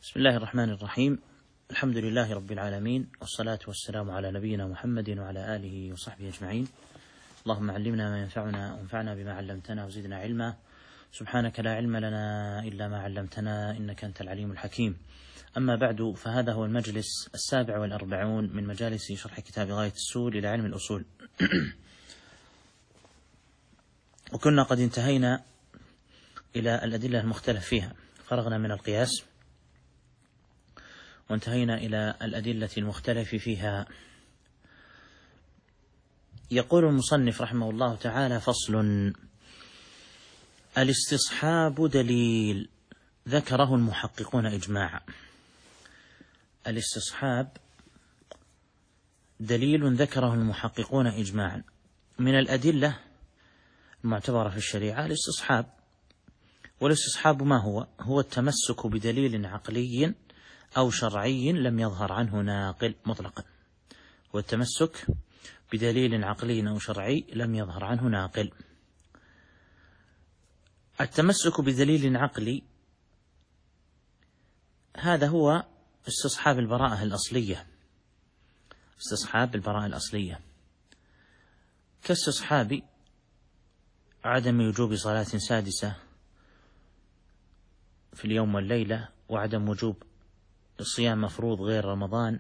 بسم الله الرحمن الرحيم. الحمد لله رب العالمين، والصلاة والسلام على نبينا محمد وعلى آله وصحبه أجمعين. اللهم علمنا ما ينفعنا وانفعنا بما علمتنا وزدنا علما. سبحانك لا علم لنا إلا ما علمتنا إنك أنت العليم الحكيم. أما بعد، فهذا هو المجلس 47 من مجالس شرح كتاب غاية السول إلى علم الأصول. وكنا قد انتهينا إلى الأدلة المختلف فيها، فرغنا من القياس وانتهينا إلى الأدلة المختلف فيها. يقول المصنف رحمه الله تعالى: فصل: الاستصحاب دليل ذكره المحققون إجماعا. الاستصحاب دليل ذكره المحققون إجماعا. من الأدلة المعتبرة في الشريعة الاستصحاب. والاستصحاب ما هو؟ هو التمسك بدليل عقلي أو شرعي لم يظهر عنه ناقل مطلقا. والتمسك بدليل عقلي أو شرعي لم يظهر عنه ناقل. التمسك بدليل عقلي هذا هو استصحاب البراءة الأصلية. استصحاب البراءة الأصلية كاستصحاب عدم وجوب صلاة سادسة في اليوم والليلة، وعدم وجوب الصيام مفروض غير رمضان،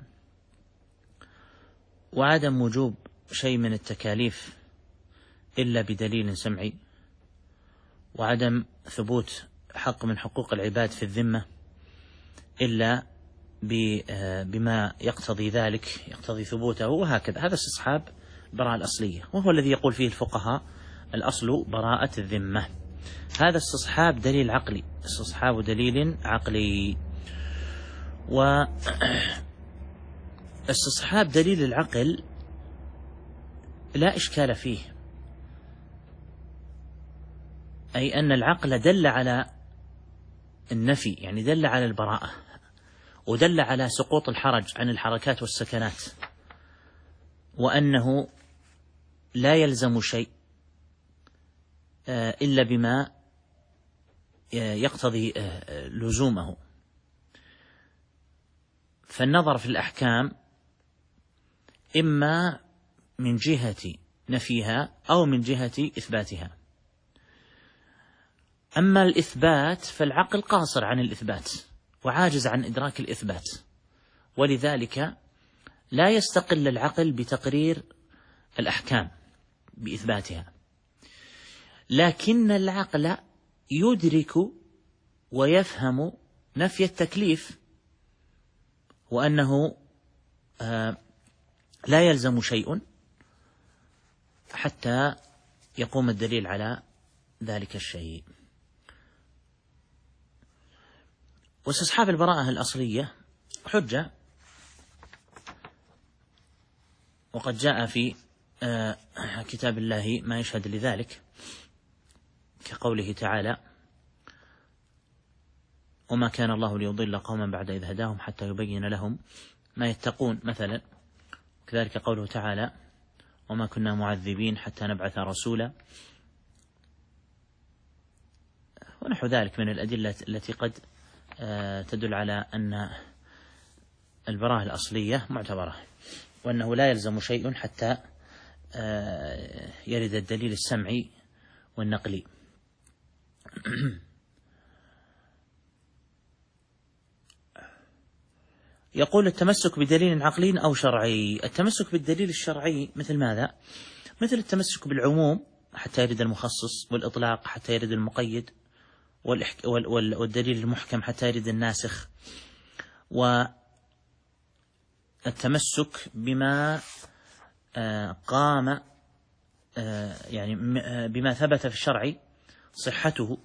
وعدم وجوب شيء من التكاليف إلا بدليل سمعي، وعدم ثبوت حق من حقوق العباد في الذمة إلا بما يقتضي ذلك، يقتضي ثبوته، وهكذا. هذا استصحاب البراءة الأصلية، وهو الذي يقول فيه الفقهاء: الأصل براءة الذمة. هذا استصحاب دليل عقلي، استصحاب دليل عقلي. واستصحاب دليل العقل لا إشكال فيه، أي أن العقل دل على النفي، يعني دل على البراءة، ودل على سقوط الحرج عن الحركات والسكنات، وأنه لا يلزم شيء إلا بما يقتضي لزومه. فالنظر في الأحكام إما من جهة نفيها أو من جهة إثباتها. أما الإثبات فالعقل قاصر عن الإثبات وعاجز عن إدراك الإثبات، ولذلك لا يستقل العقل بتقرير الأحكام بإثباتها، لكن العقل يدرك ويفهم نفي التكليف، وأنه لا يلزم شيء حتى يقوم الدليل على ذلك الشيء. واستصحاب البراءة الأصلية حجة، وقد جاء في كتاب الله ما يشهد لذلك، كقوله تعالى: وما كان الله ليضل قوما بعد إذ هداهم حتى يبين لهم ما يتقون مثلا. كذلك قوله تعالى: وما كنا معذبين حتى نبعث رسولا، ونحو ذلك من الأدلة التي قد تدل على أن البراءة الأصلية معتبرة، وأنه لا يلزم شيء حتى يرد الدليل السمعي والنقلي. يقول: التمسك بدليل عقلي أو شرعي. التمسك بالدليل الشرعي مثل ماذا؟ مثل التمسك بالعموم حتى يرد المخصص، والإطلاق حتى يرد المقيد، والدليل المحكم حتى يرد الناسخ، والتمسك بما قام يعني بما ثبت في الشرع صحته،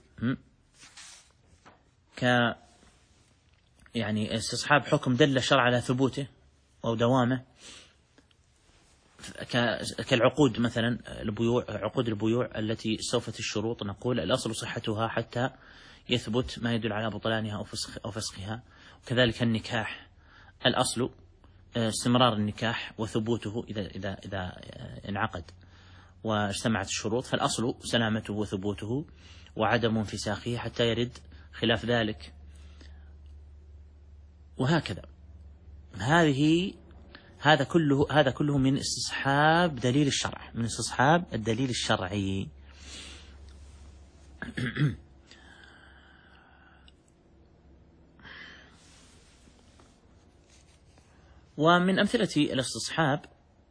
يعني استصحاب حكم دل الشرع على ثبوته أو دوامه، كالعقود مثلا، البيوع، عقود البيوع التي استوفت الشروط، نقول الأصل صحتها حتى يثبت ما يدل على بطلانها أو فسخها. وكذلك النكاح، الأصل استمرار النكاح وثبوته إذا انعقد واجتمعت الشروط، فالأصل سلامته وثبوته وعدم انفساخه حتى يرد خلاف ذلك. وهكذا. هذا كله من استصحاب دليل الشرع، من استصحاب الدليل الشرعي. ومن أمثلة الاستصحاب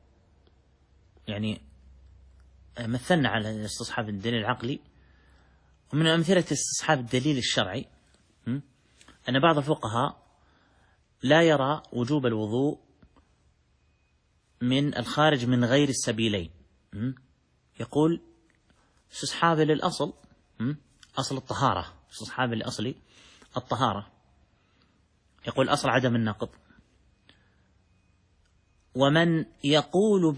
يعني مثلنا على استصحاب الدليل العقلي، ومن أمثلة استصحاب الدليل الشرعي أن بعض الفقهاء لا يرى وجوب الوضوء من الخارج من غير السبيلين. يقول استصحاب للأصل، أصل الطهارة، استصحاب لأصل الطهارة، يقول أصل عدم النقض. ومن يقول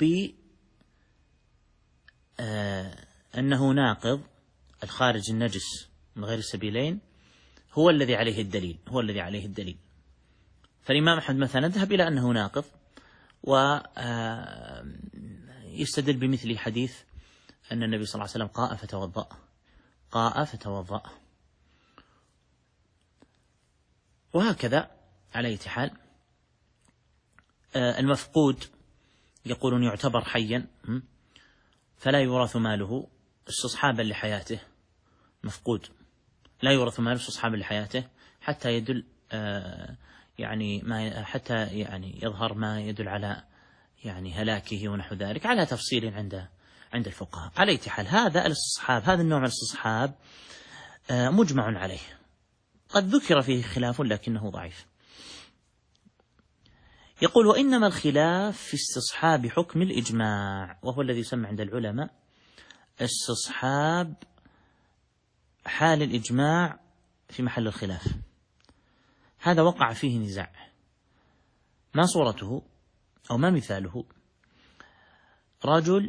أنه ناقض الخارج النجس من غير السبيلين هو الذي عليه الدليل. فالإمام أحمد مثلا ذهب إلى أنه ناقض، ويستدل بمثل حديث أن النبي صلى الله عليه وسلم قاء فتوضأ. وهكذا على أي حال المفقود يقولون يعتبر حيا فلا يورث ماله استصحابا لحياته، مفقود لا يورث ماله استصحابا لحياته حتى يدل حتى يظهر ما يدل على هلاكه ونحو ذلك، على تفصيل عند الفقهاء. على أي حال هذا الاستصحاب، هذا النوع من الاستصحاب مجمع عليه، قد ذكر فيه خلاف لكنه ضعيف. يقول وإنما الخلاف في استصحاب حكم الإجماع، وهو الذي يسمى عند العلماء استصحاب حال الإجماع في محل الخلاف. هذا وقع فيه نزاع، ما صورته أو ما مثاله؟ رجل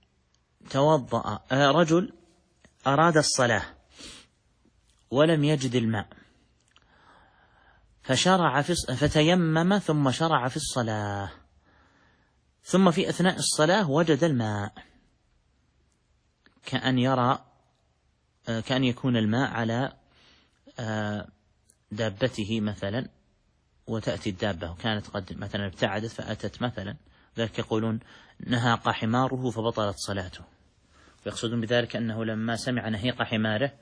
أراد الصلاة ولم يجد الماء فتيمم ثم شرع في الصلاة، ثم في أثناء الصلاة وجد الماء، كأن يكون الماء على دابته مثلا، وتأتي الدابة وكانت قد مثلا ابتعدت فأتت مثلا، ذلك يقولون نهاق حماره فبطلت صلاته، ويقصدون بذلك أنه لما سمع نهيق حماره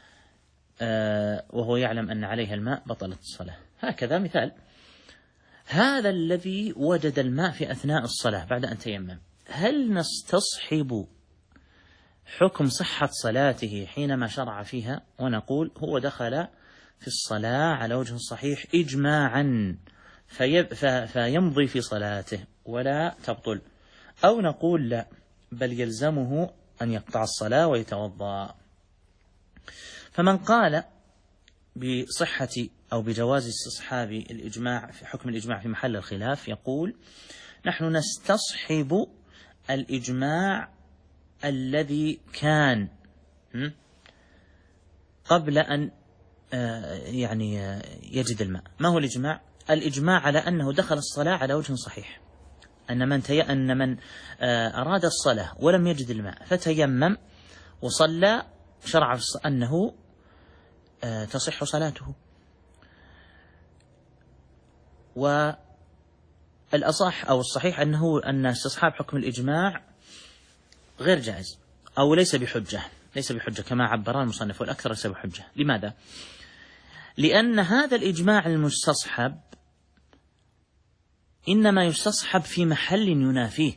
وهو يعلم أن عليها الماء بطلت الصلاة. هكذا مثال. هذا الذي وجد الماء في أثناء الصلاة بعد أن تيمم، هل نستصحب حكم صحة صلاته حينما شرع فيها ونقول هو دخل في الصلاة على وجه صحيح إجماعا فيمضي في صلاته ولا تبطل، أو نقول لا بل يلزمه أن يقطع الصلاة ويتوضأ؟ فمن قال بصحة أو بجواز استصحاب الإجماع في حكم الإجماع في محل الخلاف يقول نحن نستصحب الإجماع الذي كان قبل أن يجد الماء. ما هو الإجماع؟ الإجماع على أنه دخل الصلاة على وجه صحيح، أن من أراد الصلاة ولم يجد الماء فتيمم وصلى شرع أنه تصح صلاته. والأصح أو الصحيح أن استصحاب حكم الإجماع غير جائز أو ليس بحجة كما عبر المصنف، والأكثر ليس بحجة. لماذا؟ لأن هذا الإجماع المستصحب إنما يستصحب في محل ينافيه،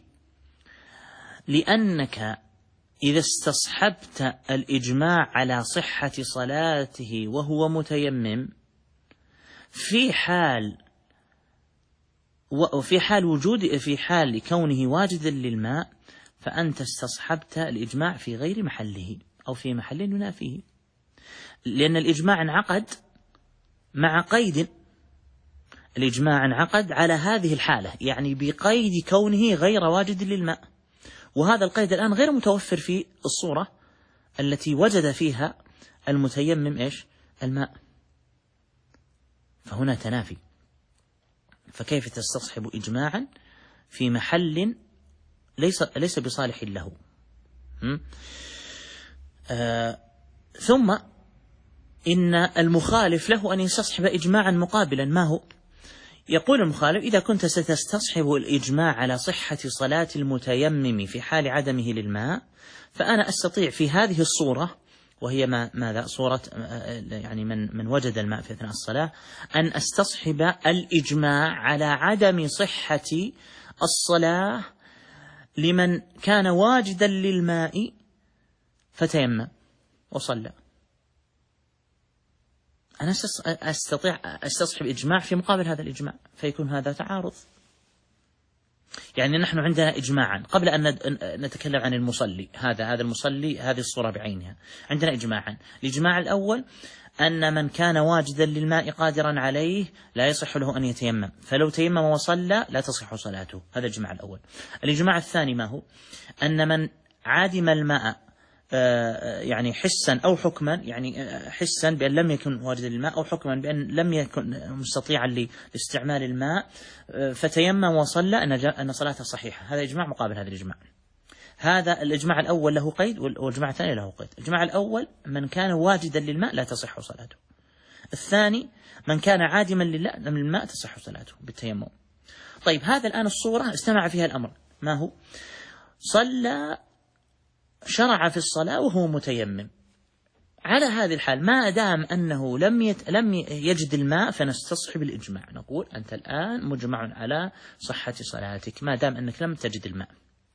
لأنك إذا استصحبت الإجماع على صحة صلاته وهو متيمم في حال كونه واجدا للماء، فأنت استصحبت الإجماع في غير محله أو في محل ينافيه، لأن الإجماع انعقد مع قيد، الإجماع انعقد على هذه الحالة، يعني بقيد كونه غير واجد للماء، وهذا القيد الآن غير متوفر في الصورة التي وجد فيها المتيمم الماء، فهنا تنافي. فكيف تستصحب إجماعا في محل ليس بصالح له؟ ثم إن المخالف له أن يستصحب إجماعا مقابلا، ما هو؟ يقول المخالف: إذا كنت ستستصحب الإجماع على صحة صلاة المتيمم في حال عدمه للماء، فأنا أستطيع في هذه الصورة، وهي ماذا؟ صورة يعني من وجد الماء في أثناء الصلاة، أن أستصحب الإجماع على عدم صحة الصلاة لمن كان واجدا للماء فتيمم وصلى. أنا أستطيع أستصحب إجماع في مقابل هذا الإجماع، فيكون هذا تعارض. يعني نحن عندنا إجماعا قبل أن نتكلم عن المصلي، هذا المصلي، هذه الصورة بعينها، عندنا إجماعا. الإجماع الأول أن من كان واجدا للماء قادرا عليه لا يصح له أن يتيمم، فلو تيمم وصلى لا تصح صلاته، هذا الإجماع الأول. الإجماع الثاني ما هو؟ أن من عادم الماء يعني حسا أو حكما، يعني حسا بأن لم يكن واجدا للماء، أو حكما بأن لم يكن مستطيعا لاستعمال الماء فتيمم وصلى، أن صلاته صحيحة. هذا إجماع مقابل هذا الإجماع. هذا الإجماع الأول له قيد، والإجماع الثاني له قيد. الإجماع الأول من كان واجدا للماء لا تصح صلاته. الثاني من كان عادما للماء تصح صلاته بالتيمم. طيب، هذا الآن الصورة استمع فيها الأمر، ما هو؟ صلى، شرع في الصلاة وهو متيمم. على هذه الحال ما دام أنه لم يجد الماء فنستصحب الإجماع، نقول أنت الآن مجمع على صحة صلاتك ما دام أنك لم تجد الماء.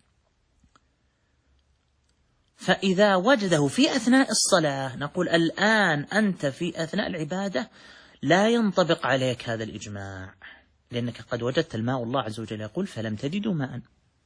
فإذا وجده في أثناء الصلاة نقول الآن أنت في أثناء العبادة لا ينطبق عليك هذا الإجماع، لأنك قد وجدت الماء، والله عز وجل يقول: فلم تجدوا ماء.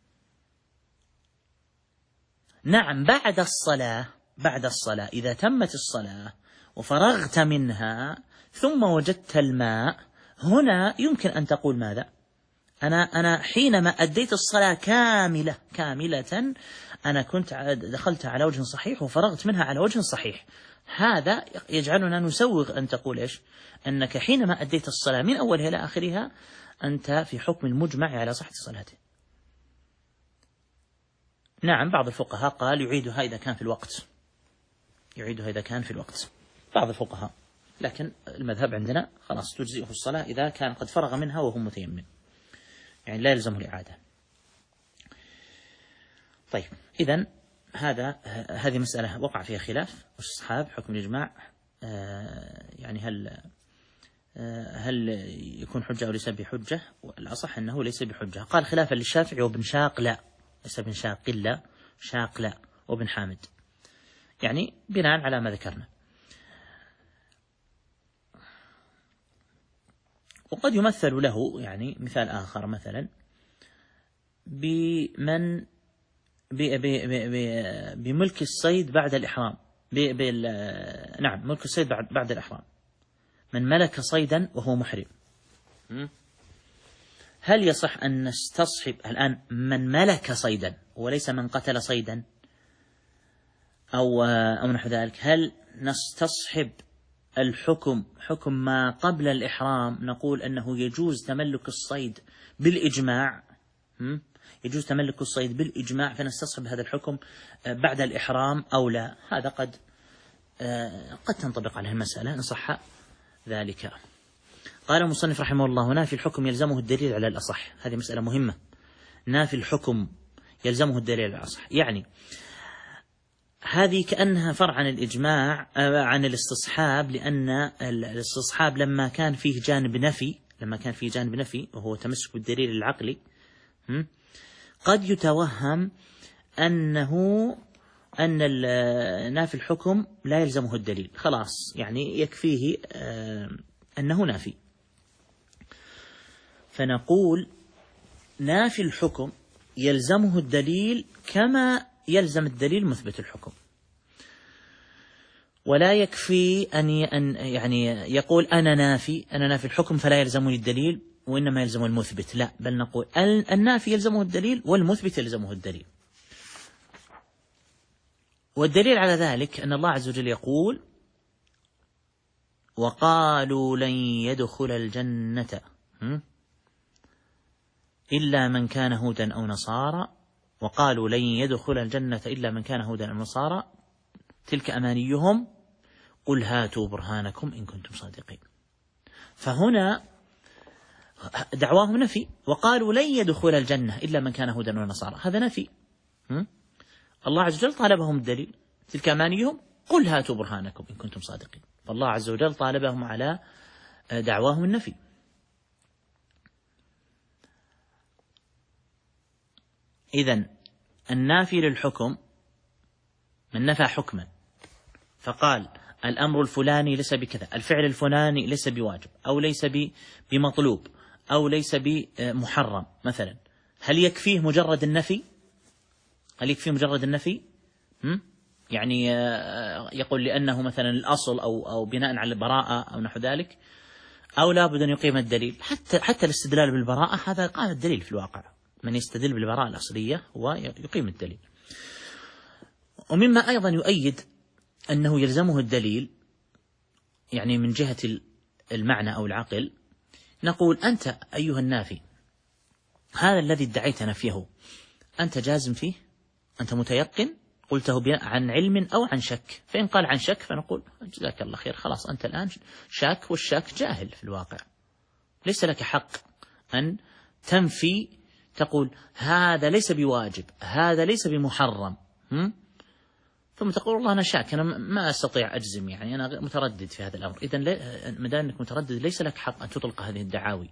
نعم، بعد الصلاة إذا تمت الصلاة وفرغت منها ثم وجدت الماء، هنا يمكن أن تقول ماذا؟ أنا حينما أديت الصلاة كاملة أنا كنت دخلت على وجه صحيح وفرغت منها على وجه صحيح. هذا يجعلنا نسوغ أن تقول إيش؟ أنك حينما أديت الصلاة من أولها إلى آخرها أنت في حكم المجمع على صحة صلاته. نعم، بعض الفقهاء قال يعيدها إذا كان في الوقت، بعض الفقهاء، لكن المذهب عندنا خلاص تجزئه الصلاة إذا كان قد فرغ منها وهو متيمم، يعني لا يلزمه الإعادة. طيب، إذن هذه مسألة وقع فيها خلاف استصحاب حكم الإجماع، يعني هل يكون حجة أو ليس بحجة؟ والأصح أنه ليس بحجة. قال خلافا للشافعي وابن شاق لا، ليس ابن شاق لا، وابن حامد، يعني بناء على ما ذكرنا. وقد يمثل له يعني مثال آخر، مثلا بملك الصيد بعد الإحرام، نعم، ملك الصيد بعد الإحرام، من ملك صيدا وهو محرم. هل يصح أن نستصحب الآن من ملك صيدا وليس من قتل صيدا أو نحو ذلك؟ هل نستصحب الحكم حكم ما قبل الإحرام، نقول أنه يجوز تملك الصيد بالإجماع، يجوز تملك الصيد بالإجماع، فنستصحب هذا الحكم بعد الإحرام أو لا؟ هذا قد تنطبق عليه المسألة إن صح ذلك. قال المصنف رحمه الله: نافي الحكم يلزمه الدليل على الأصح. هذه مسألة مهمة، نافي الحكم يلزمه الدليل على الأصح، يعني هذه كأنها فرع عن الإجماع عن الاستصحاب، لأن الاستصحاب لما كان فيه جانب نفي وهو تمسك بالدليل العقلي، قد يتوهم أن نافي الحكم لا يلزمه الدليل، خلاص يعني يكفيه أنه نافي. فنقول نافي الحكم يلزمه الدليل كما يلزم الدليل مثبت الحكم، ولا يكفي أن يعني يقول أنا نافي الحكم فلا يلزمني الدليل وإنما يلزم المثبت، لا، بل نقول النافي يلزمه الدليل والمثبت يلزمه الدليل. والدليل على ذلك أن الله عز وجل يقول: وقالوا لن يدخل الجنة إلا من كان هودا أو نصارى، وقالوا لن يدخل الجنة إلا من كان هودا أو نصارى، تلك أمانيهم قل هاتوا برهانكم إن كنتم صادقين. فهنا دعواهم نفي، وقالوا لن يدخل الجنة إلا من كان هودا ونصارى، هذا نفي. الله عز وجل طالبهم الدليل، تلك أمانيهم قل هاتوا برهانكم إن كنتم صادقين. فالله عز وجل طالبهم على دعواهم النفي. إذن النافي للحكم من نفى حكما فقال الأمر الفلاني ليس بكذا، الفعل الفلاني ليس بواجب أو ليس بمطلوب أو ليس بمحرم مثلا، هل يكفيه مجرد النفي؟ هل يكفيه مجرد النفي؟ يعني يقول لأنه مثلا الأصل أو بناء على البراءة أو نحو ذلك، أو لا بد أن يقيم الدليل. حتى الاستدلال بالبراءة هذا قام الدليل في الواقع، من يستدل بالبراءة الأصلية هو يقيم الدليل. ومما أيضا يؤيد أنه يلزمه الدليل يعني من جهة المعنى أو العقل، نقول أنت أيها النافي هذا الذي ادعيت نفيه أنت جازم فيه؟ أنت متيقن؟ قلته عن علم أو عن شك؟ فإن قال عن شك فنقول جزاك الله خير، خلاص أنت الآن شاك، والشاك جاهل في الواقع، ليس لك حق أن تنفي تقول هذا ليس بواجب، هذا ليس بمحرم، ثم تقول والله أنا شاك، أنا ما أستطيع أجزم، يعني أنا متردد في هذا الأمر. إذن ما دام أنك متردد ليس لك حق أن تطلق هذه الدعاوي.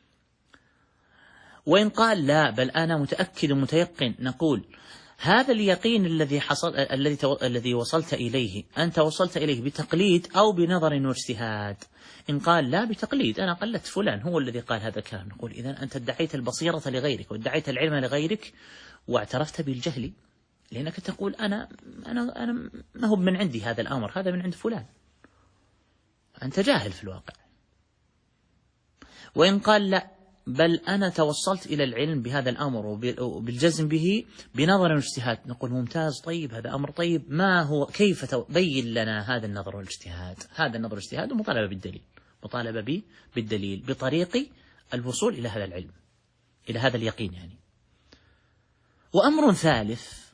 وإن قال لا بل أنا متأكد ومتيقن، نقول هذا اليقين الذي حصل الذي وصلت إليه أنت وصلت إليه بتقليد أو بنظر واجتهاد. إن قال لا بتقليد، أنا قلدت فلان هو الذي قال هذا الكلام، نقول إذن أنت ادعيت البصيرة لغيرك وادعيت العلم لغيرك واعترفت بالجهل، لأنك تقول أنا ما هو من عندي هذا الأمر، هذا من عند فلان، أنت جاهل في الواقع. وإن قال لا بل أنا توصلت إلى العلم بهذا الأمر وبالجزم به بنظر واجتهاد، نقول ممتاز، طيب هذا أمر طيب، ما هو كيف بين لنا هذا النظر والاجتهاد؟ هذا النظر والاجتهاد ومطالبة بالدليل، مطالبة بالدليل بطريق الوصول إلى هذا العلم، إلى هذا اليقين يعني. وأمر ثالث،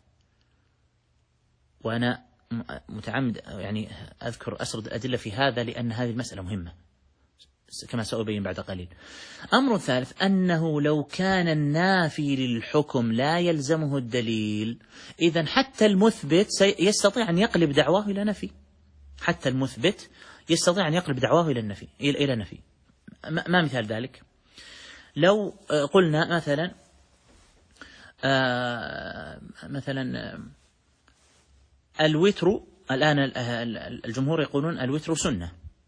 وأنا متعمد يعني أسرد الأدلة في هذا لأن هذه المسألة مهمة كما سأبين بعد قليل. أمر ثالث أنه لو كان النافي للحكم لا يلزمه الدليل، إذن حتى المثبت يستطيع أن يقلب دعواه إلى نفي، حتى المثبت يستطيع أن يقلب دعواه إلى نفي. ما مثال ذلك؟ لو قلنا مثلا الوتر، الآن الجمهور يقولون الوتر سنة،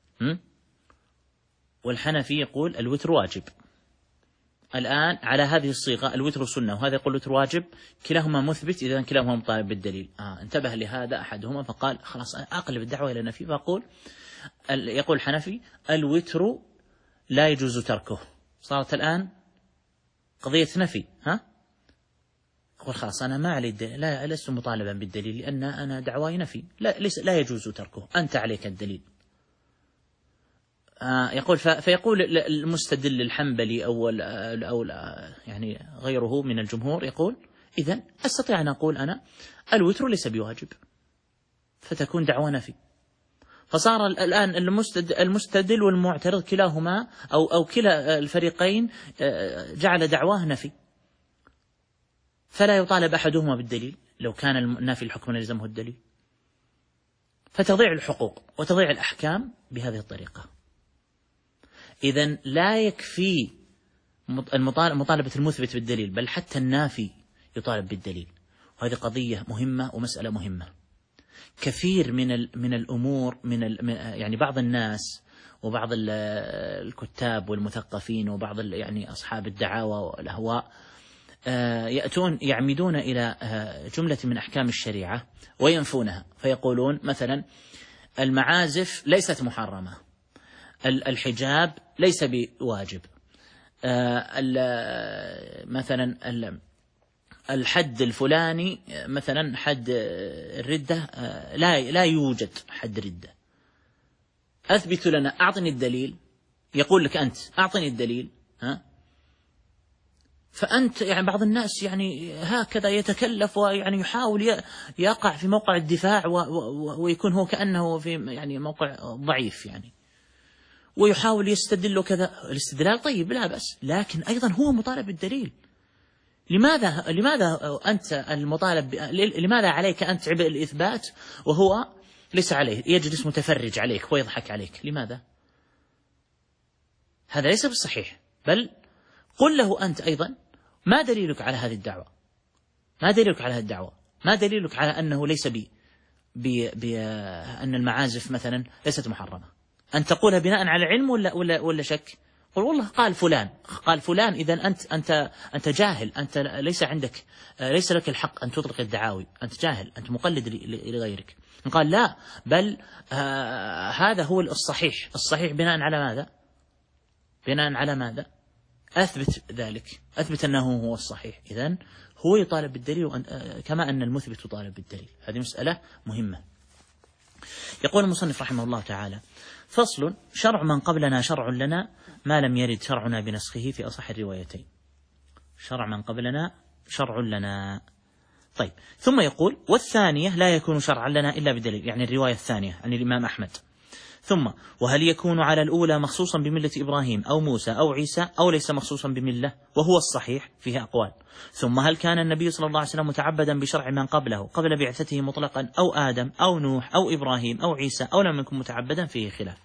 والحنفي يقول الوتر واجب. الآن على هذه الصيغة الوتر سنة وهذا يقول الوتر واجب، كلاهما مثبت، إذا كلاهما مطالب بالدليل. انتبه لهذا أحدهما فقال خلاص أقلب الدعوة إلى نفي، فأقول يقول الحنفي الوتر لا يجوز تركه، صارت الآن قضية نفي. أقول خلاص أنا ما علي الدليل، لست مطالبا بالدليل لأن أنا دعواي نفي، لا يجوز تركه، أنت عليك الدليل. يقول فيقول المستدل الحنبلي أو يعني غيره من الجمهور يقول إذن أستطيع أن أقول أنا الوتر ليس بواجب، فتكون دعوة نفي. فصار الآن المستدل والمعترض كلاهما أو كلا الفريقين جعل دعواه نفي، فلا يطالب أحدهما بالدليل لو كان النافي الحكم لا يلزمه الدليل، فتضيع الحقوق وتضيع الأحكام بهذه الطريقة. إذن لا يكفي مطالبة المثبت بالدليل، بل حتى النافي يطالب بالدليل، وهذه قضية مهمة ومسألة مهمة. كثير من الأمور يعني بعض الناس وبعض الكتاب والمثقفين وبعض يعني أصحاب الدعاوى والأهواء يأتون يعمدون إلى جملة من أحكام الشريعة وينفونها، فيقولون مثلا المعازف ليست محرمة، الحجاب ليس بواجب، مثلا الحد الفلاني مثلا حد الردة لا يوجد حد ردة، أثبت لنا، أعطني الدليل. يقول لك أنت أعطني الدليل، فأنت يعني بعض الناس يعني هكذا يتكلف ويعني يحاول يقع في موقع الدفاع ويكون هو كأنه في يعني موقع ضعيف يعني، ويحاول يستدل كذا، الاستدلال طيب لا بأس، لكن أيضا هو مطالب بالدليل. لماذا أنت المطالب لماذا عليك أنت عبء الإثبات وهو ليس عليه، يجلس متفرج عليك ويضحك عليك؟ لماذا؟ هذا ليس بالصحيح. بل قل له أنت أيضا ما دليلك على هذه الدعوة؟ ما دليلك على هذه الدعوة؟ ما دليلك على أنه ليس أن المعازف مثلا ليست محرمة؟ أن تقولها بناء على علم ولا شك؟ قل والله قال فلان إذا أنت جاهل، أنت ليس لك الحق أن تطلق الدعاوي، أنت جاهل، أنت مقلد لغيرك. قال لا، بل هذا هو الصحيح بناء على ماذا؟ بناء على ماذا؟ أثبت ذلك، أثبت أنه هو الصحيح. إذن هو يطالب بالدليل كما أن المثبت يطالب بالدليل. هذه مسألة مهمة. يقول المصنف رحمه الله تعالى: فصل: شرع من قبلنا شرع لنا ما لم يرد شرعنا بنسخه في أصح الروايتين. شرع من قبلنا شرع لنا. طيب، ثم يقول: والثانية لا يكون شرعا لنا إلا بدليل، يعني الرواية الثانية عن الإمام أحمد. ثم: وهل يكون على الأولى مخصوصا بملة إبراهيم أو موسى أو عيسى أو ليس مخصوصا بملة؟ وهو الصحيح، فيه أقوال. ثم: هل كان النبي صلى الله عليه وسلم متعبدا بشرع من قبله قبل بعثته مطلقا، أو آدم أو نوح أو إبراهيم أو عيسى، أو لم يكن متعبدا؟ فيه خلاف.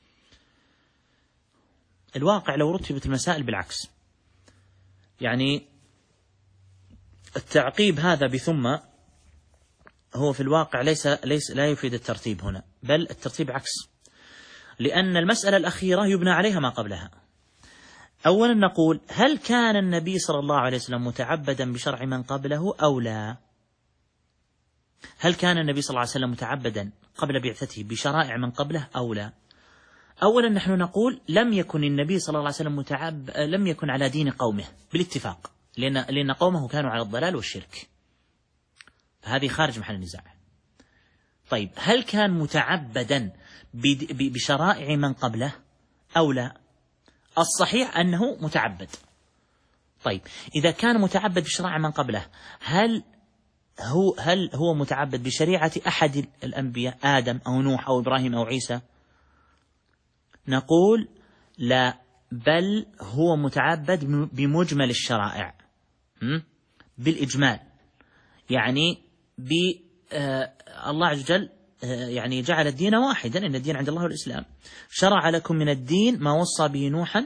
الواقع لو رتبت المسائل بالعكس، يعني التعقيب هذا بثم هو في الواقع لا يفيد الترتيب هنا، بل الترتيب عكس، لأن المسألة الأخيرة يبنى عليها ما قبلها. أولا نقول: هل كان النبي صلى الله عليه وسلم متعبدا بشرع من قبله أو لا؟ هل كان النبي صلى الله عليه وسلم متعبدا قبل بعثته بشرائع من قبله أو لا؟ أولا نحن نقول: لم يكن النبي صلى الله عليه وسلم لم يكن على دين قومه بالاتفاق، لأن قومه كانوا على الضلال والشرك، هذه خارج محل النزاع. طيب، هل كان متعبدا بشرائع من قبله أو لا؟ الصحيح أنه متعبد. طيب، إذا كان متعبد بشرائع من قبله، هل هو متعبد بشريعة أحد الأنبياء، آدم أو نوح أو إبراهيم أو عيسى؟ نقول لا، بل هو متعبد بمجمل الشرائع، بالإجمال، يعني الله عز وجل يعني جعل الدين واحدا، إن الدين عند الله الإسلام. شرع لكم من الدين ما وصى به نوحا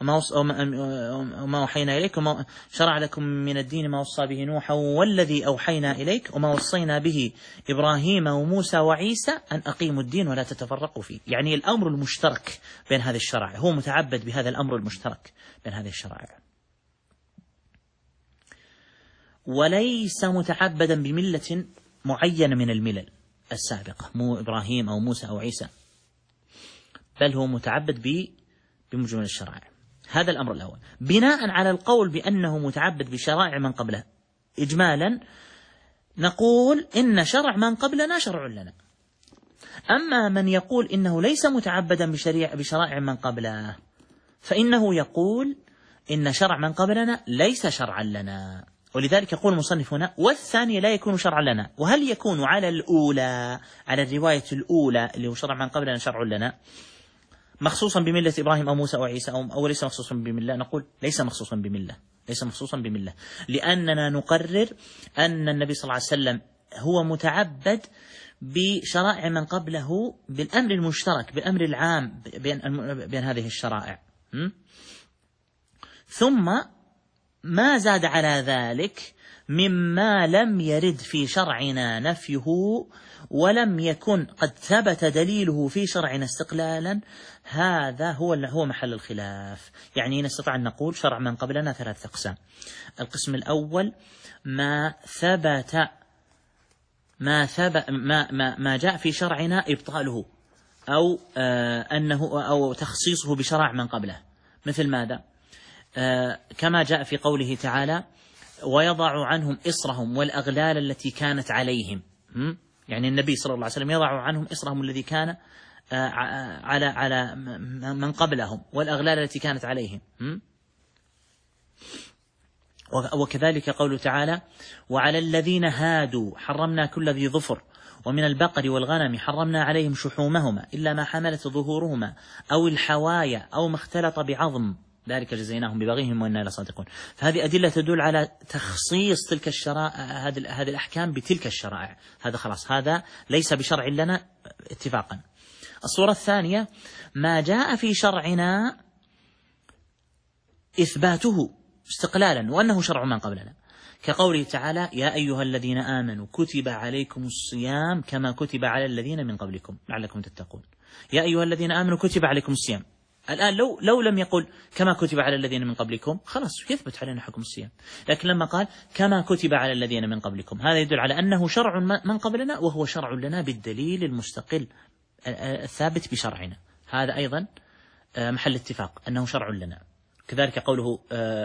وما وحينا إليك، شرع لكم من الدين ما وصى به نوحا والذي أوحينا إليك وما وصينا به إبراهيم وموسى وعيسى أن أقيموا الدين ولا تتفرقوا فيه. يعني الأمر المشترك بين هذه الشرائع، هو متعبد بهذا الأمر المشترك بين هذه الشرائع، وليس متعبدا بملة معينة من الملل السابقة، مو إبراهيم أو موسى أو عيسى، بل هو متعبد بمجمل الشرائع. هذا الأمر الأول. بناء على القول بأنه متعبد بشرائع من قبله إجمالا، نقول إن شرع من قبلنا شرع لنا. أما من يقول إنه ليس متعبدا بشرائع من قبله، فإنه يقول إن شرع من قبلنا ليس شرعا لنا. ولذلك يقول المصنف هنا: والثاني لا يكون شرعا لنا. وهل يكون على الأولى، على الرواية الأولى اللي هو شرع من قبلنا شرع لنا، مخصوصا بملة إبراهيم أو موسى أو عيسى أو ليس مخصوصا بملة؟ نقول ليس مخصوصا بملة، لأننا نقرر أن النبي صلى الله عليه وسلم هو متعبد بشرائع من قبله بالأمر المشترك، بالأمر العام بين هذه الشرائع. ثم ما زاد على ذلك مما لم يرد في شرعنا نفيه ولم يكن قد ثبت دليله في شرعنا استقلالا، هذا هو محل الخلاف. يعني نستطيع أن نقول شرع من قبلنا 3 أقسام. القسم الأول: ما جاء في شرعنا إبطاله أو تخصيصه بشرع من قبله، مثل ماذا؟ كما جاء في قوله تعالى: ويضع عنهم إصرهم والأغلال التي كانت عليهم. يعني النبي صلى الله عليه وسلم يضع عنهم إصرهم الذي كان على من قبلهم والأغلال التي كانت عليهم. وكذلك قوله تعالى: وعلى الذين هادوا حرمنا كل ذي ظفر ومن البقر والغنم حرمنا عليهم شحومهما إلا ما حملت ظهورهما أو الحوايا أو ما اختلط بعظم ذلك جزيناهم ببغيهم وإنا لصادقون. فهذه أدلة تدل على تخصيص تلك الشرائع، هذه الأحكام بتلك الشرائع. هذا خلاص، هذا ليس بشرع لنا اتفاقا. الصورة الثانية ما جاء في شرعنا إثباته استقلالا وأنه شرع من قبلنا، كقوله تعالى يا أيها الذين آمنوا كتب عليكم الصيام كما كتب على الذين من قبلكم لعلكم تتقون. يا أيها الذين آمنوا كتب عليكم الصيام. الآن لو لم يقل كما كتب على الذين من قبلكم خلاص يثبت علينا حكم الصيام، لكن لما قال كما كتب على الذين من قبلكم هذا يدل على أنه شرع من قبلنا وهو شرع لنا بالدليل المستقل الثابت بشرعنا. هذا أيضا محل اتفاق أنه شرع لنا. كذلك قوله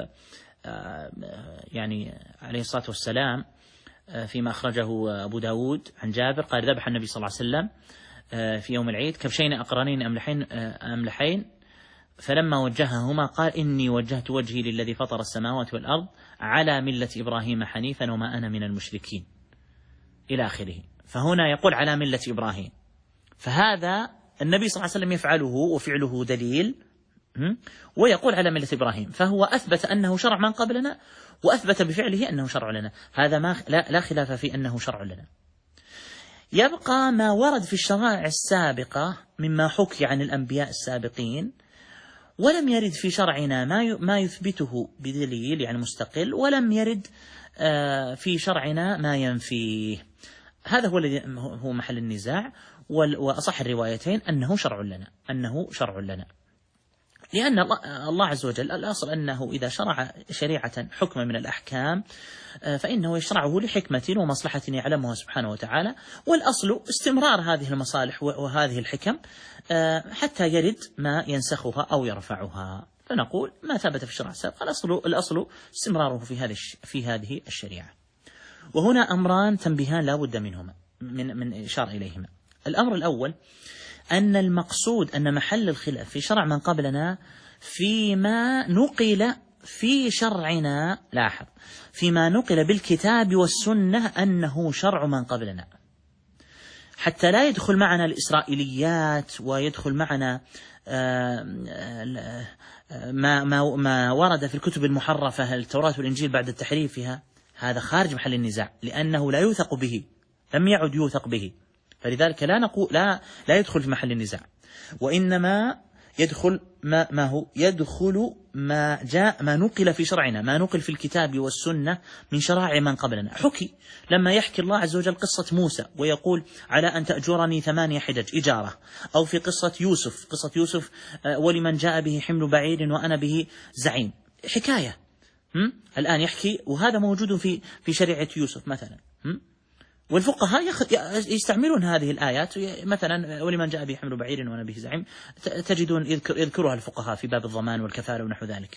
يعني عليه الصلاة والسلام فيما أخرجه أبو داود عن جابر قال ذبح النبي صلى الله عليه وسلم في يوم العيد كبشين أقرنين أملحين فلما وجههما قال إني وجهت وجهي للذي فطر السماوات والأرض على ملة إبراهيم حنيفا وما أنا من المشركين إلى آخره. فهنا يقول على ملة إبراهيم، فهذا النبي صلى الله عليه وسلم يفعله وفعله دليل، ويقول على ملة إبراهيم، فهو أثبت أنه شرع من قبلنا وأثبت بفعله أنه شرع لنا. هذا ما لا خلاف في أنه شرع لنا. يبقى ما ورد في الشرائع السابقة مما حكي عن الأنبياء السابقين ولم يرد في شرعنا ما يثبته بدليل يعني مستقل، ولم يرد في شرعنا ما ينفيه. هذا هو محل النزاع، وأصح الروايتين أنه شرع لنا، لأن الله عز وجل الأصل أنه إذا شرع شريعة حكم من الأحكام فإنه يشرعه لحكمة ومصلحة يعلمها سبحانه وتعالى، والأصل استمرار هذه المصالح وهذه الحكم حتى يرد ما ينسخها أو يرفعها. فنقول ما ثبت في الشرع السابق الأصل استمراره في هذه الشريعة. وهنا أمران تنبيهان لا بد منهما من إشارة إليهما. الأمر الأول أن المقصود أن محل الخلاف في شرع من قبلنا فيما نقل في شرعنا، لاحظ فيما نقل بالكتاب والسنة أنه شرع من قبلنا، حتى لا يدخل معنا الإسرائيليات ويدخل معنا ما ورد في الكتب المحرفة التوراة والإنجيل بعد تحريفها. هذا خارج محل النزاع لأنه لا يوثق به، لم يعد يوثق به، فلذلك لا يدخل في محل النزاع، وإنما يدخل ما نقل في شرعنا، ما نقل في الكتاب والسنة من شرائع من قبلنا. حكي لما يحكي الله عز وجل قصة موسى ويقول على أن تأجرني 8 حجج إجارة، أو في قصة يوسف ولمن جاء به حمل بعير وأنا به زعيم، حكاية الآن يحكي، وهذا موجود في شريعة يوسف مثلا. والفقهاء يستعملون هذه الآيات، مثلا ولمن جاء به حمل بعير وأنا به زعيم، تجدون يذكرها الفقهاء في باب الضمان والكفالة ونحو ذلك.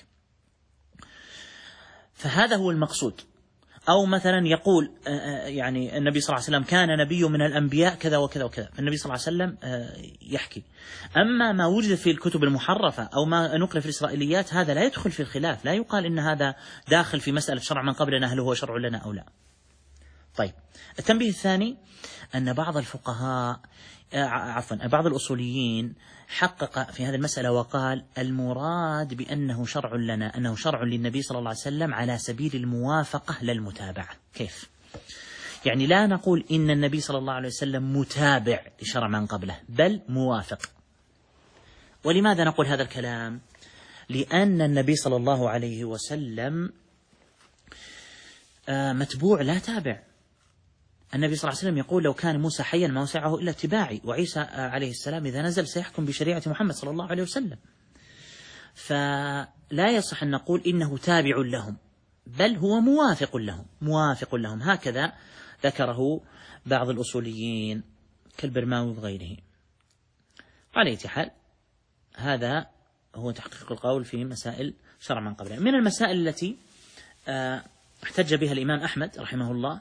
فهذا هو المقصود. أو مثلا يقول يعني النبي صلى الله عليه وسلم كان نبي من الأنبياء كذا وكذا وكذا، فالنبي صلى الله عليه وسلم يحكي. أما ما وجد في الكتب المحرفة أو ما نقل في الإسرائيليات هذا لا يدخل في الخلاف، لا يقال إن هذا داخل في مسألة شرع من قبلنا هل هو شرع لنا أو لا. طيب، التنبيه الثاني أن بعض الفقهاء بعض الأصوليين حقق في هذه المسألة وقال المراد بأنه شرع لنا أنه شرع للنبي صلى الله عليه وسلم على سبيل الموافقة لا المتابعة. كيف؟ يعني لا نقول إن النبي صلى الله عليه وسلم متابع لشرع من قبله، بل موافق. ولماذا نقول هذا الكلام؟ لأن النبي صلى الله عليه وسلم متبوع لا تابع. النبي صلى الله عليه وسلم يقول لو كان موسى حيا ما وسعه إلا اتباعي، وعيسى عليه السلام إذا نزل سيحكم بشريعة محمد صلى الله عليه وسلم. فلا يصح أن نقول إنه تابع لهم، بل هو موافق لهم. هكذا ذكره بعض الأصوليين كالبرماوي وغيره. على أي حال هذا هو تحقيق القول في مسائل شرع من قبله. من المسائل التي احتج بها الإمام أحمد رحمه الله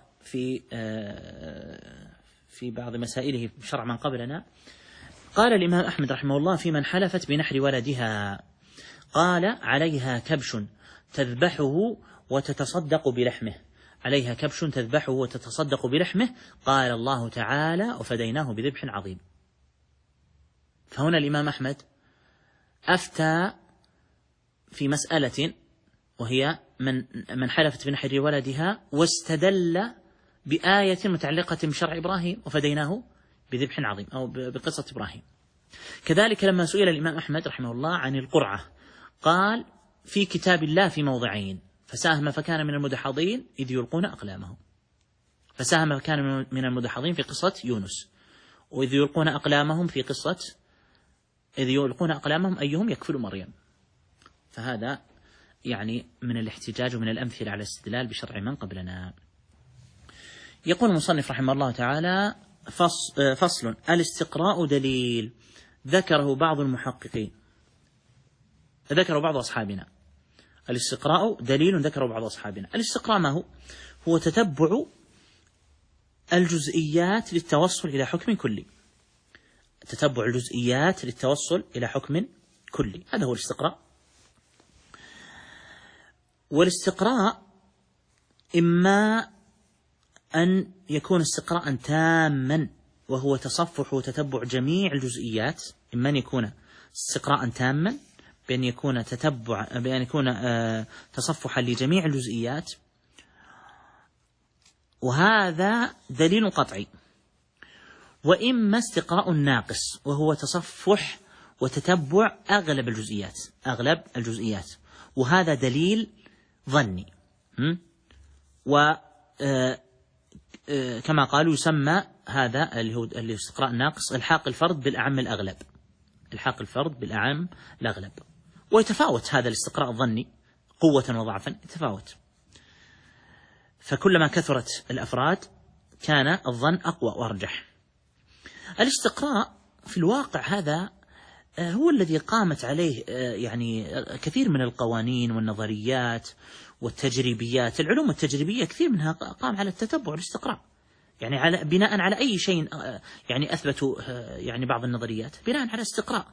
في بعض مسائله شرع من قبلنا، قال الإمام أحمد رحمه الله في من حلفت بنحر ولدها، قال عليها كبش تذبحه وتتصدق بلحمه، عليها كبش تذبحه وتتصدق بلحمه، قال الله تعالى وفديناه بذبح عظيم. فهنا الإمام أحمد أفتى في مسألة، وهي من حلفت بنحر ولدها، واستدل بآية متعلقة بشرع إبراهيم وفديناه بذبح عظيم، أو بقصة إبراهيم. كذلك لما سئل الإمام أحمد رحمه الله عن القرعة قال في كتاب الله في موضعين، فساهم فكان من المدحضين إذ يلقون أقلامهم، فساهم فكان من المدحضين في قصة يونس، وإذ يلقون أقلامهم في قصة إذ يلقون أقلامهم أيهم يكفل مريم. فهذا يعني من الاحتجاج ومن الأمثلة على الاستدلال بشرع من قبلنا. يقول المصنف رحمه الله تعالى: فصل: الاستقراء دليل ذكره بعض المحققين، ذكره بعض أصحابنا. الاستقراء دليل ذكره بعض أصحابنا. الاستقراء ما هو؟ هو تتبع الجزئيات للتوصل إلى حكم كلي، تتبع الجزئيات للتوصل إلى حكم كلي، هذا هو الاستقراء. والاستقراء إما أن يكون استقراء تاما وهو تصفح وتتبع جميع الجزئيات، إما أن يكون استقراء تاما بأن يكون تصفحا لجميع الجزئيات، وهذا دليل قطعي. وإما استقراء ناقص وهو تصفح وتتبع أغلب الجزئيات، وهذا دليل ظني. كما قالوا يسمى هذا اللي هو الاستقراء الناقص الحاق الفرد بالأعم الأغلب، ويتفاوت هذا الاستقراء الظني قوة وضعفا، يتفاوت، فكلما كثرت الأفراد كان الظن أقوى وأرجح. الاستقراء في الواقع هذا هو الذي قامت عليه يعني كثير من القوانين والنظريات والتجريبيات. العلوم التجريبية كثير منها قام على التتبع والاستقراء، يعني على بناء على أي شيء يعني أثبتوا يعني بعض النظريات بناء على استقراء.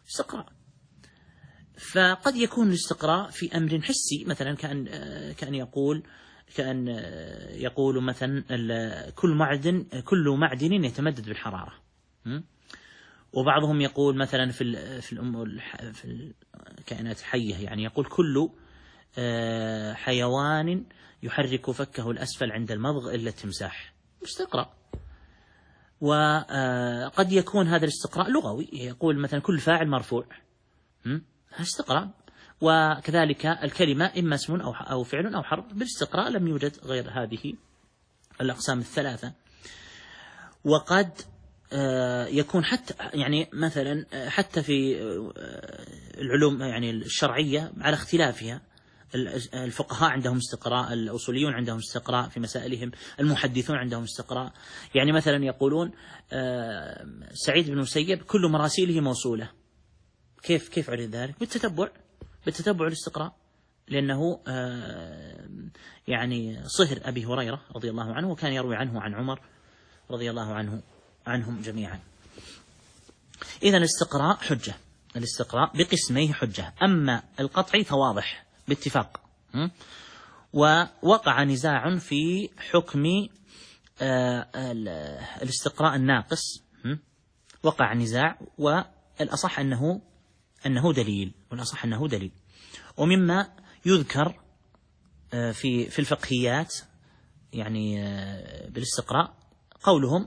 فقد يكون الاستقراء في أمر حسي، مثلا كأن يقول مثلا كل معدن يتمدد بالحرارة، وبعضهم يقول مثلا في الكائنات الحية، يعني يقول كل حيوان يحرك فكه الأسفل عند المضغ إلا التمساح، استقراء. وقد يكون هذا الاستقراء لغوي، يقول مثلا كل فاعل مرفوع، استقراء. وكذلك الكلمة إما اسم أو فعل أو حرف، بالاستقراء لم يوجد غير هذه الأقسام الثلاثة. وقد يكون حتى يعني مثلا حتى في العلوم يعني الشرعية على اختلافها، الفقهاء عندهم استقراء، الأصوليون عندهم استقراء في مسائلهم، المحدثون عندهم استقراء. يعني مثلا يقولون سعيد بن المسيب كل مراسيله موصولة. كيف عرف ذلك؟ بالتتبع الاستقراء، لأنه يعني صهر أبي هريرة رضي الله عنه، وكان يروي عنه عن عمر رضي الله عنهم جميعا. إذن الاستقراء حجة، الاستقراء بقسميه حجة. أما القطعي فواضح باتفاق. ووقع نزاع في حكم الاستقراء الناقص، وقع نزاع، والأصح أنه دليل، ومما يذكر في الفقهيات يعني بالاستقراء قولهم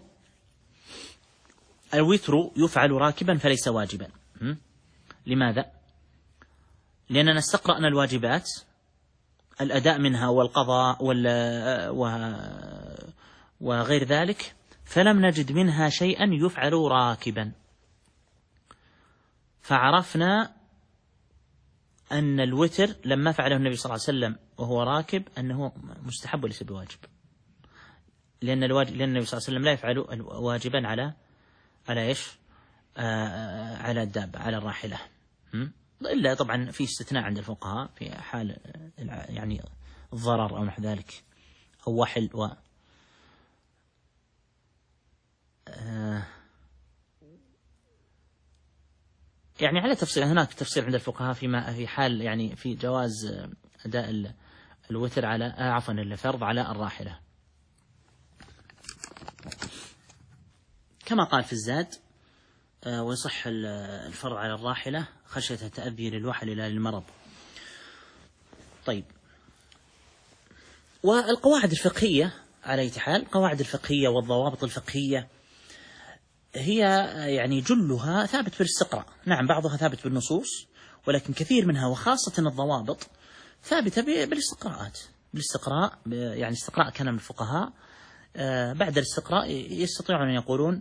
الوتر يفعل راكبا فليس واجبا. لماذا؟ لأننا استقرأنا الواجبات، الأداء منها والقضاء وغير ذلك، فلم نجد منها شيئا يفعل راكبا، فعرفنا أن الوتر لما فعله النبي صلى الله عليه وسلم وهو راكب أنه مستحب وليس بواجب، لأن النبي صلى الله عليه وسلم لا يفعل واجبا على إيش؟ على الدابة، على الراحلة، إلا طبعا في استثناء عند الفقهاء في حال يعني الضرر أو نحو ذلك أو وحل يعني على تفصيل. هناك تفصيل عند الفقهاء في حال يعني في جواز أداء الوتر على عفوا الفرض على الراحلة، كما قال في الزاد ويصح الفرض على الراحلة خشية تأذي للوحل لا للمرض. طيب، والقواعد الفقهية على أي حال، القواعد الفقهية والضوابط الفقهية هي يعني جلها ثابت بالاستقراء، نعم بعضها ثابت بالنصوص، ولكن كثير منها وخاصة الضوابط ثابتة بالاستقراء، يعني استقراء كلام الفقهاء. بعد الاستقراء يستطيعون أن يقولون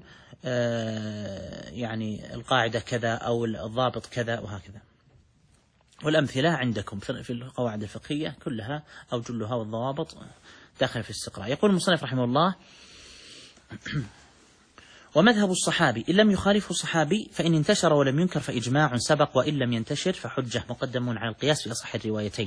يعني القاعدة كذا أو الضابط كذا وهكذا. والأمثلة عندكم في القواعد الفقهية كلها أو جلها والضوابط داخل في الاستقراء. يقول المصنف رحمه الله: ومذهب الصحابي إن لم يخالفه صحابي فإن انتشر ولم ينكر فإجماع سبق، وإن لم ينتشر فحجة، مقدم على القياس في أصح الروايتين.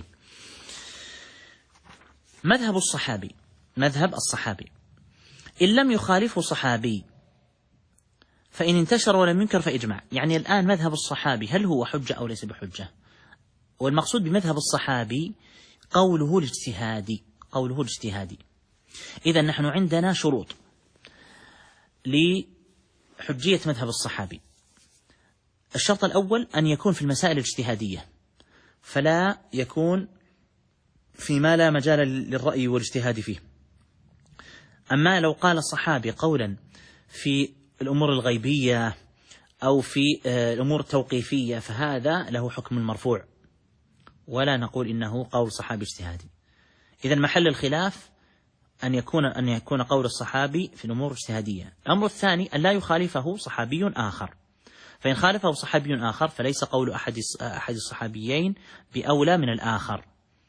مذهب الصحابي إن لم يخالفه صحابي فإن انتشر ولم ينكر فإجماع. يعني الآن مذهب الصحابي هل هو حجة أو ليس بحجة؟ والمقصود بمذهب الصحابي قوله الاجتهادي. إذن نحن عندنا شروط لحجية مذهب الصحابي. الشرط الأول أن يكون في المسائل الاجتهادية، فلا يكون فيما لا مجال للرأي والاجتهاد فيه. أما لو قال الصحابي قولا في الأمور الغيبية أو في الأمور التوقيفية فهذا له حكم المرفوع، ولا نقول إنه قول صحابي اجتهادي. إذن محل الخلاف أن يكون قول الصحابي في الأمور الاجتهادية. الأمر الثاني أن لا يخالفه صحابي آخر، فإن خالفه صحابي آخر فليس قول أحد الصحابيين بأولى من الآخر،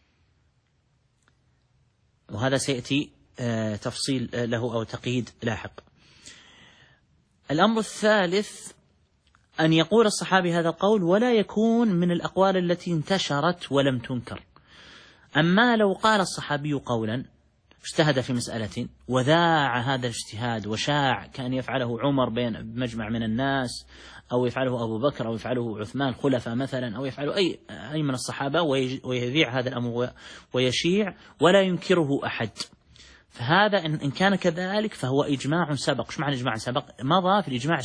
وهذا سيأتي تفصيل له أو تقييد لاحق. الأمر الثالث أن يقول الصحابي هذا القول ولا يكون من الأقوال التي انتشرت ولم تنكر. أما لو قال الصحابي قولا اجتهد في مسألة وذاع هذا الاجتهاد وشاع، كان يفعله عمر بين مجمع من الناس، أو يفعله أبو بكر، أو يفعله عثمان خلفاء مثلا، أو يفعله أي من الصحابة، ويذيع هذا الأمر ويشيع ولا ينكره أحد، فهذا إن كان كذلك فهو إجماع سبق. شو معنى إجماع سبق؟ مضى في الإجماع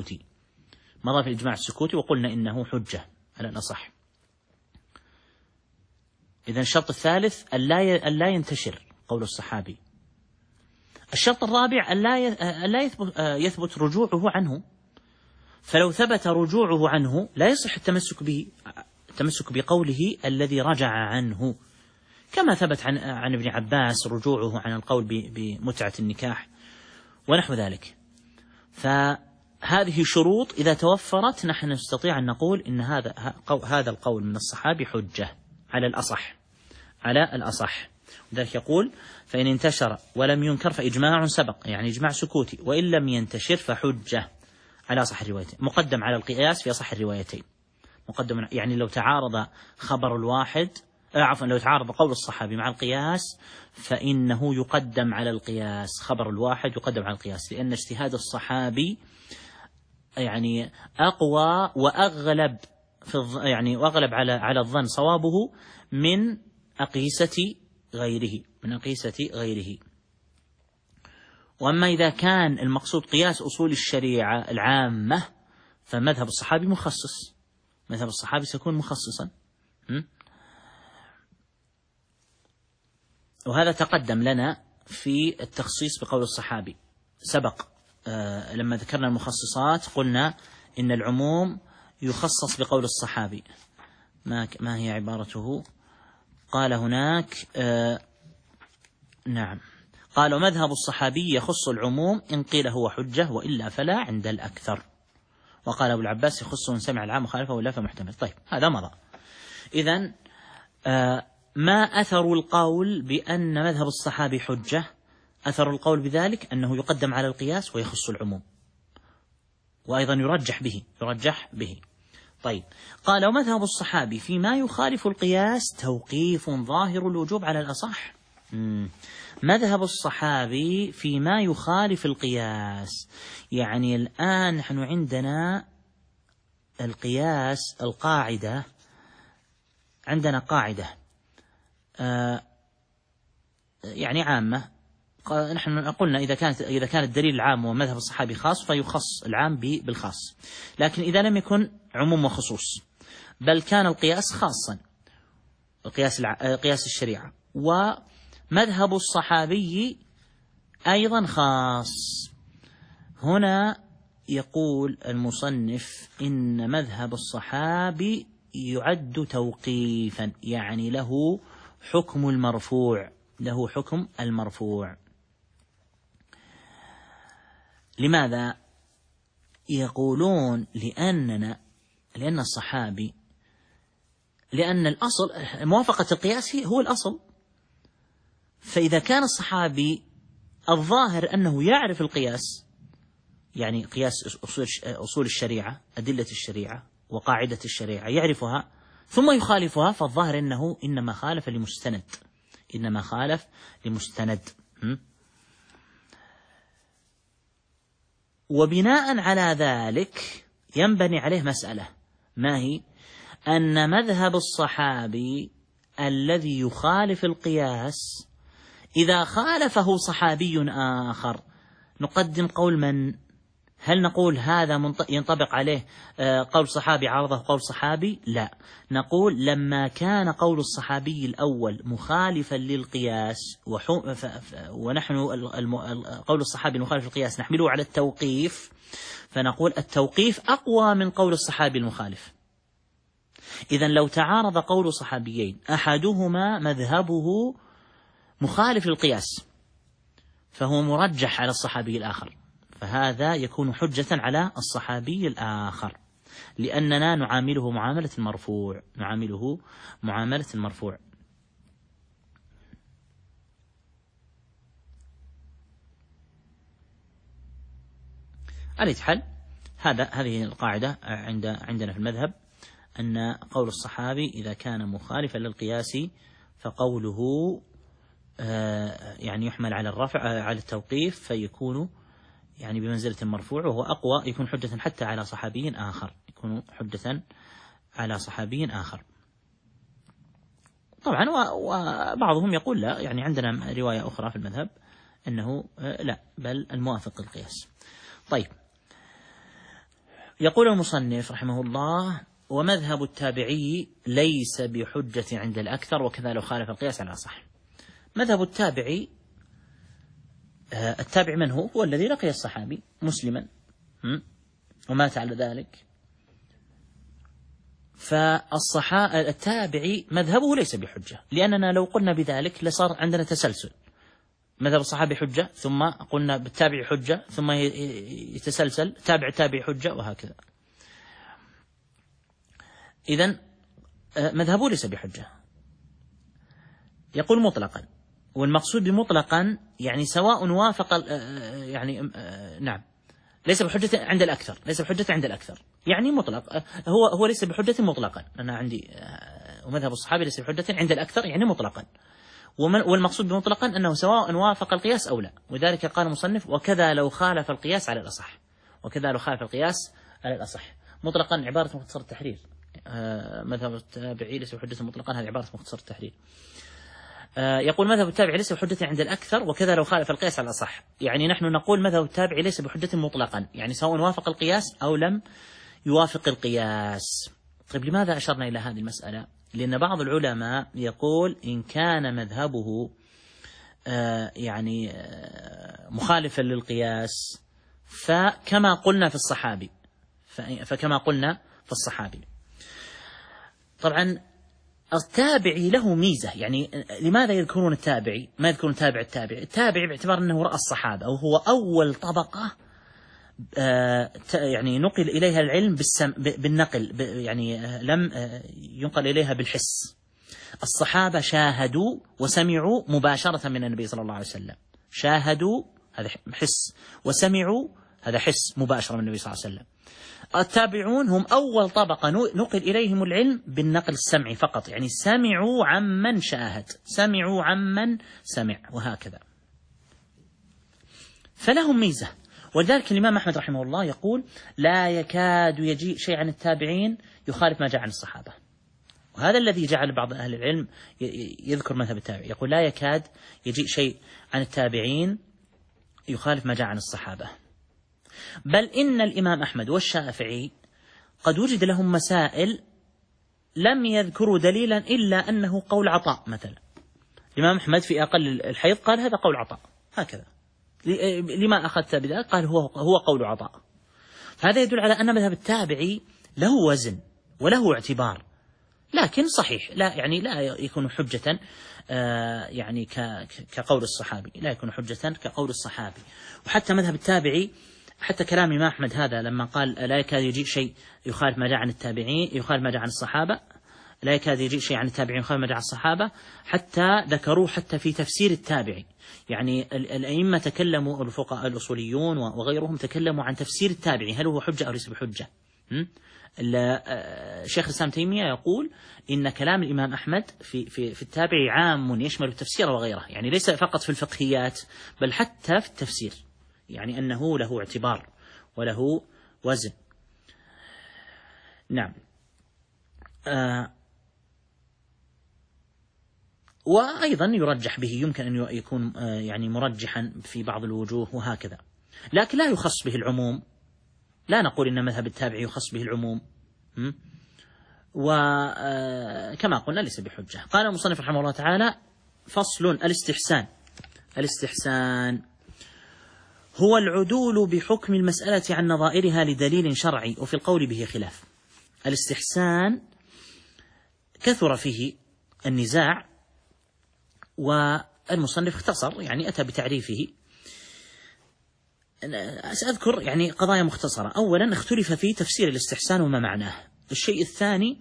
السكوتي وقلنا إنه حجة على الأصح. إذن الشرط الثالث أن لا ينتشر قول الصحابي. الشرط الرابع أن لا يثبت رجوعه عنه، فلو ثبت رجوعه عنه لا يصح التمسك بقوله الذي رجع عنه، كما ثبت عن ابن عباس رجوعه عن القول بمتعة النكاح ونحو ذلك. فهذه شروط إذا توفرت نحن نستطيع أن نقول إن هذا القول من الصحابي حجة على الأصح. وذلك يقول: فإن انتشر ولم ينكر فإجماع سبق، يعني إجماع سكوتي، وإن لم ينتشر فحجة على أصح الروايتين، مقدم على القياس في أصح الروايتين. يعني لو تعارض لو تعارض قول الصحابي مع القياس فإنه يقدم على القياس، خبر الواحد يقدم على القياس، لأن اجتهاد الصحابي يعني أقوى وأغلب وأغلب على الظن صوابه من أقيسة غيره. وأما إذا كان المقصود قياس أصول الشريعة العامة فمذهب الصحابي مخصص، مذهب الصحابي سيكون مخصصا. وهذا تقدم لنا في التخصيص بقول الصحابي سبق. لما ذكرنا المخصصات قلنا إن العموم يخصص بقول الصحابي. ما هي عبارته؟ قال هناك نعم، قال: مذهب الصحابي يخص العموم إن قيل هو حجة وإلا فلا عند الأكثر. وقال أبو العباس: يخص إن سمع العام وخالفه وإلا فمحتمل. طيب، هذا مضى. إذن ما أثر القول بأن مذهب الصحابي حجة؟ أثر القول بذلك أنه يقدم على القياس ويخص العموم، وأيضا يرجح به. طيب، قال: ومذهب الصحابي فيما يخالف القياس توقيف ظاهر الوجوب على الأصح. مذهب الصحابي فيما يخالف القياس، يعني الآن نحن عندنا القياس، عندنا قاعدة يعني عامة. نحن قلنا إذا كان الدليل العام ومذهب الصحابي خاص فيخص العام بالخاص، لكن إذا لم يكن عموم وخصوص بل كان القياس خاصا، قياس الشريعة، ومذهب الصحابي أيضا خاص. هنا يقول المصنف إن مذهب الصحابي يعد توقيفا، يعني له حكم المرفوع، له حكم المرفوع. لماذا؟ يقولون لأن الصحابي، لأن الأصل موافقة القياس هو الأصل، فإذا كان الصحابي الظاهر أنه يعرف القياس، يعني قياس أصول الشريعة، أدلة الشريعة وقاعدة الشريعة يعرفها ثم يخالفها، فالظاهر أنه إنما خالف لمستند. وبناء على ذلك ينبني عليه مسألة، ما هي؟ أن مذهب الصحابي الذي يخالف القياس إذا خالفه صحابي آخر نقدم قول من؟ هل نقول هذا ينطبق عليه قول صحابي عارضه قول صحابي؟ لا، نقول لما كان قول الصحابي الأول مخالفا للقياس ونحن قول الصحابي المخالف للقياس نحمله على التوقيف، فنقول التوقيف أقوى من قول الصحابي المخالف. إذن لو تعارض قول صحابيين أحدهما مذهبه مخالف للقياس فهو مرجح على الصحابي الآخر، فهذا يكون حجة على الصحابي الآخر، لأننا نعامله معاملة المرفوع. على أي حال هذه القاعدة عندنا في المذهب، أن قول الصحابي إذا كان مخالفا للقياس فقوله يعني يحمل على الرفع على التوقيف، فيكون يعني بمنزلة المرفوع، وهو أقوى، يكون حجة حتى على صحابي آخر، طبعا. وبعضهم يقول لا، يعني عندنا رواية أخرى في المذهب أنه لا، بل الموافق القياس. طيب، يقول المصنف رحمه الله: ومذهب التابعي ليس بحجة عند الأكثر، وكذا لو خالف القياس على الأصح. مذهب التابعي، التابع من هو الذي لقي الصحابي مسلما ومات على ذلك، فالتابعي مذهبه ليس بحجة، لأننا لو قلنا بذلك لصار عندنا تسلسل، مذهب الصحابي حجة، ثم قلنا بالتابع حجة، ثم يتسلسل تابع حجة، وهكذا. إذن مذهبه ليس بحجة. يقول مطلقا، والمقصود بمطلقا يعني سواء وافق نعم، ليس بحجة عند الأكثر، يعني مطلق، هو ليس بحجة مطلقا. أنا عندي ومذهب الصحابي ليس بحجة عند الأكثر، يعني مطلقا. والمقصود بمطلقا أنه سواء وافق القياس أو لا، وذلك قال المصنف: وكذا لو خالف القياس على الأصح. مطلقا عبارة مختصر التحرير، مذهب التابعي ليس بحجة مطلقا، هذه عبارة مختصر التحرير. يقول: مذهب التابعي ليس بحجة عند الأكثر، وكذا لو خالف القياس على الأصح. يعني نحن نقول مذهب التابعي ليس بحجة مطلقا، يعني سواء وافق القياس أو لم يوافق القياس. طيب، لماذا أشرنا إلى هذه المسألة؟ لأن بعض العلماء يقول إن كان مذهبه مخالفا للقياس فكما قلنا في الصحابي. طبعا التابعي له ميزة، يعني لماذا يذكرون التابعي ما يذكرون التابعي باعتبار أنه رأى الصحابة، أو هو أول طبقة يعني نقل إليها العلم بالنقل، يعني لم ينقل إليها بالحس. الصحابة شاهدوا وسمعوا مباشرة من النبي صلى الله عليه وسلم، شاهدوا هذا حس، وسمعوا هذا حس مباشرة من النبي صلى الله عليه وسلم. التابعون هم أول طبقة نقل إليهم العلم بالنقل السمعي فقط، يعني سمعوا عمن شاهد، سمعوا عمن سمع، وهكذا، فلهم ميزة. ولذلك الإمام أحمد رحمه الله يقول: لا يكاد يجيء شيء عن التابعين يخالف ما جاء عن الصحابة. وهذا الذي جعل بعض أهل العلم يذكر مذهب التابعي، يقول لا يكاد يجيء شيء عن التابعين يخالف ما جاء عن الصحابة. بل إن الإمام أحمد والشافعي قد وجد لهم مسائل لم يذكروا دليلا إلا أنه قول عطاء مثلا. الإمام أحمد في أقل الحيض قال هذا قول عطاء هكذا، لما أخذت بذلك؟ قال هو قول عطاء. هذا يدل على أن مذهب التابعي له وزن وله اعتبار، لكن صحيح لا يكون حجة يعني كقول الصحابي، لا يكون حجة كقول الصحابي. وحتى مذهب التابعي، حتى كلام الإمام أحمد هذا لما قال لا يكاد يجيء شيء يخالف ما جاء عن التابعين يخالف ما جاء عن الصحابة، لا يكاد يجيء شيء عن التابعين يخالف ما جاء عن الصحابة، حتى ذكروه حتى في تفسير التابعي. يعني الأئمة تكلموا، الفقهاء الأصوليون وغيرهم تكلموا عن تفسير التابعي، هل هو حجة أو ليس بحجة. شيخ الإسلام تيمية يقول إن كلام الإمام أحمد في التابعي عام يشمل التفسير وغيره، يعني ليس فقط في الفقهيات بل حتى في التفسير، يعني أنه له اعتبار وله وزن. نعم. وأيضا يرجح به، يمكن أن يكون يعني مرجحا في بعض الوجوه وهكذا، لكن لا يخص به العموم، لا نقول إن مذهب التابعي يخص به العموم، وكما قلنا ليس بحجة. قال المصنف رحمه الله تعالى: فصل: الاستحسان هو العدول بحكم المسألة عن نظائرها لدليل شرعي وفي القول به خلاف. الاستحسان كثر فيه النزاع، والمصنف اختصر، يعني أتى بتعريفه. سأذكر يعني قضايا مختصرة. أولا، اختلف في تفسير الاستحسان وما معناه. الشيء الثاني،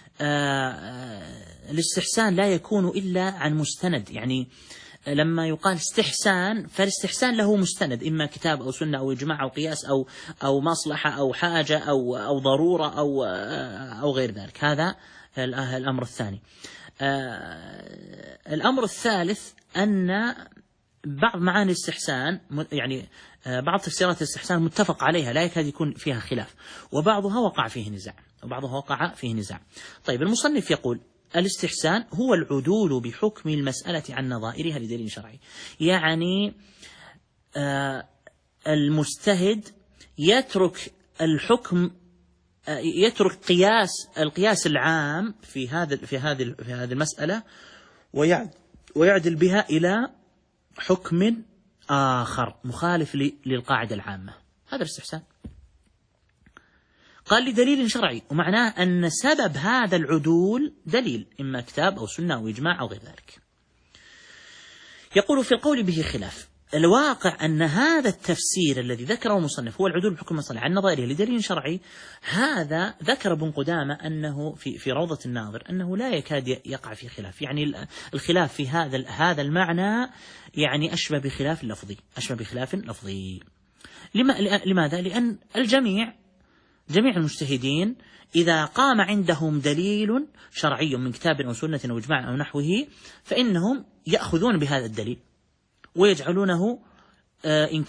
الاستحسان لا يكون إلا عن مستند، يعني لما يقال استحسان فالاستحسان له مستند، إما كتاب أو سنة أو إجماع أو قياس أو مصلحة أو حاجة أو ضرورة أو غير ذلك. هذا الأمر الثاني. الأمر الثالث أن بعض معاني الاستحسان، يعني بعض تفسيرات الاستحسان متفق عليها لا يكاد يكون فيها خلاف، وبعضها وقع فيه نزاع. طيب، المصنف يقول: الاستحسان هو العدول بحكم المسألة عن نظائرها لدليل شرعي، يعني المجتهد يترك الحكم، يترك القياس العام في هذه المسألة ويعدل بها إلى حكم آخر مخالف للقاعدة العامة. هذا الاستحسان. قال: لدليل شرعي، ومعناه أن سبب هذا العدول دليل، إما كتاب أو سنة أو إجماع أو غير ذلك. يقول: في القول به خلاف. الواقع أن هذا التفسير الذي ذكره المصنف هو العدول بحكم المصالح عن نظائره لدليل شرعي. هذا ذكر ابن قدامة أنه في روضة الناظر أنه لا يكاد يقع في خلاف، يعني الخلاف في هذا المعنى يعني أشبه بخلاف لفظي. لماذا؟ لأن جميع المجتهدين إذا قام عندهم دليل شرعي من كتاب أو سنة أو إجماع أو نحوه فإنهم يأخذون بهذا الدليل ويجعلونه إن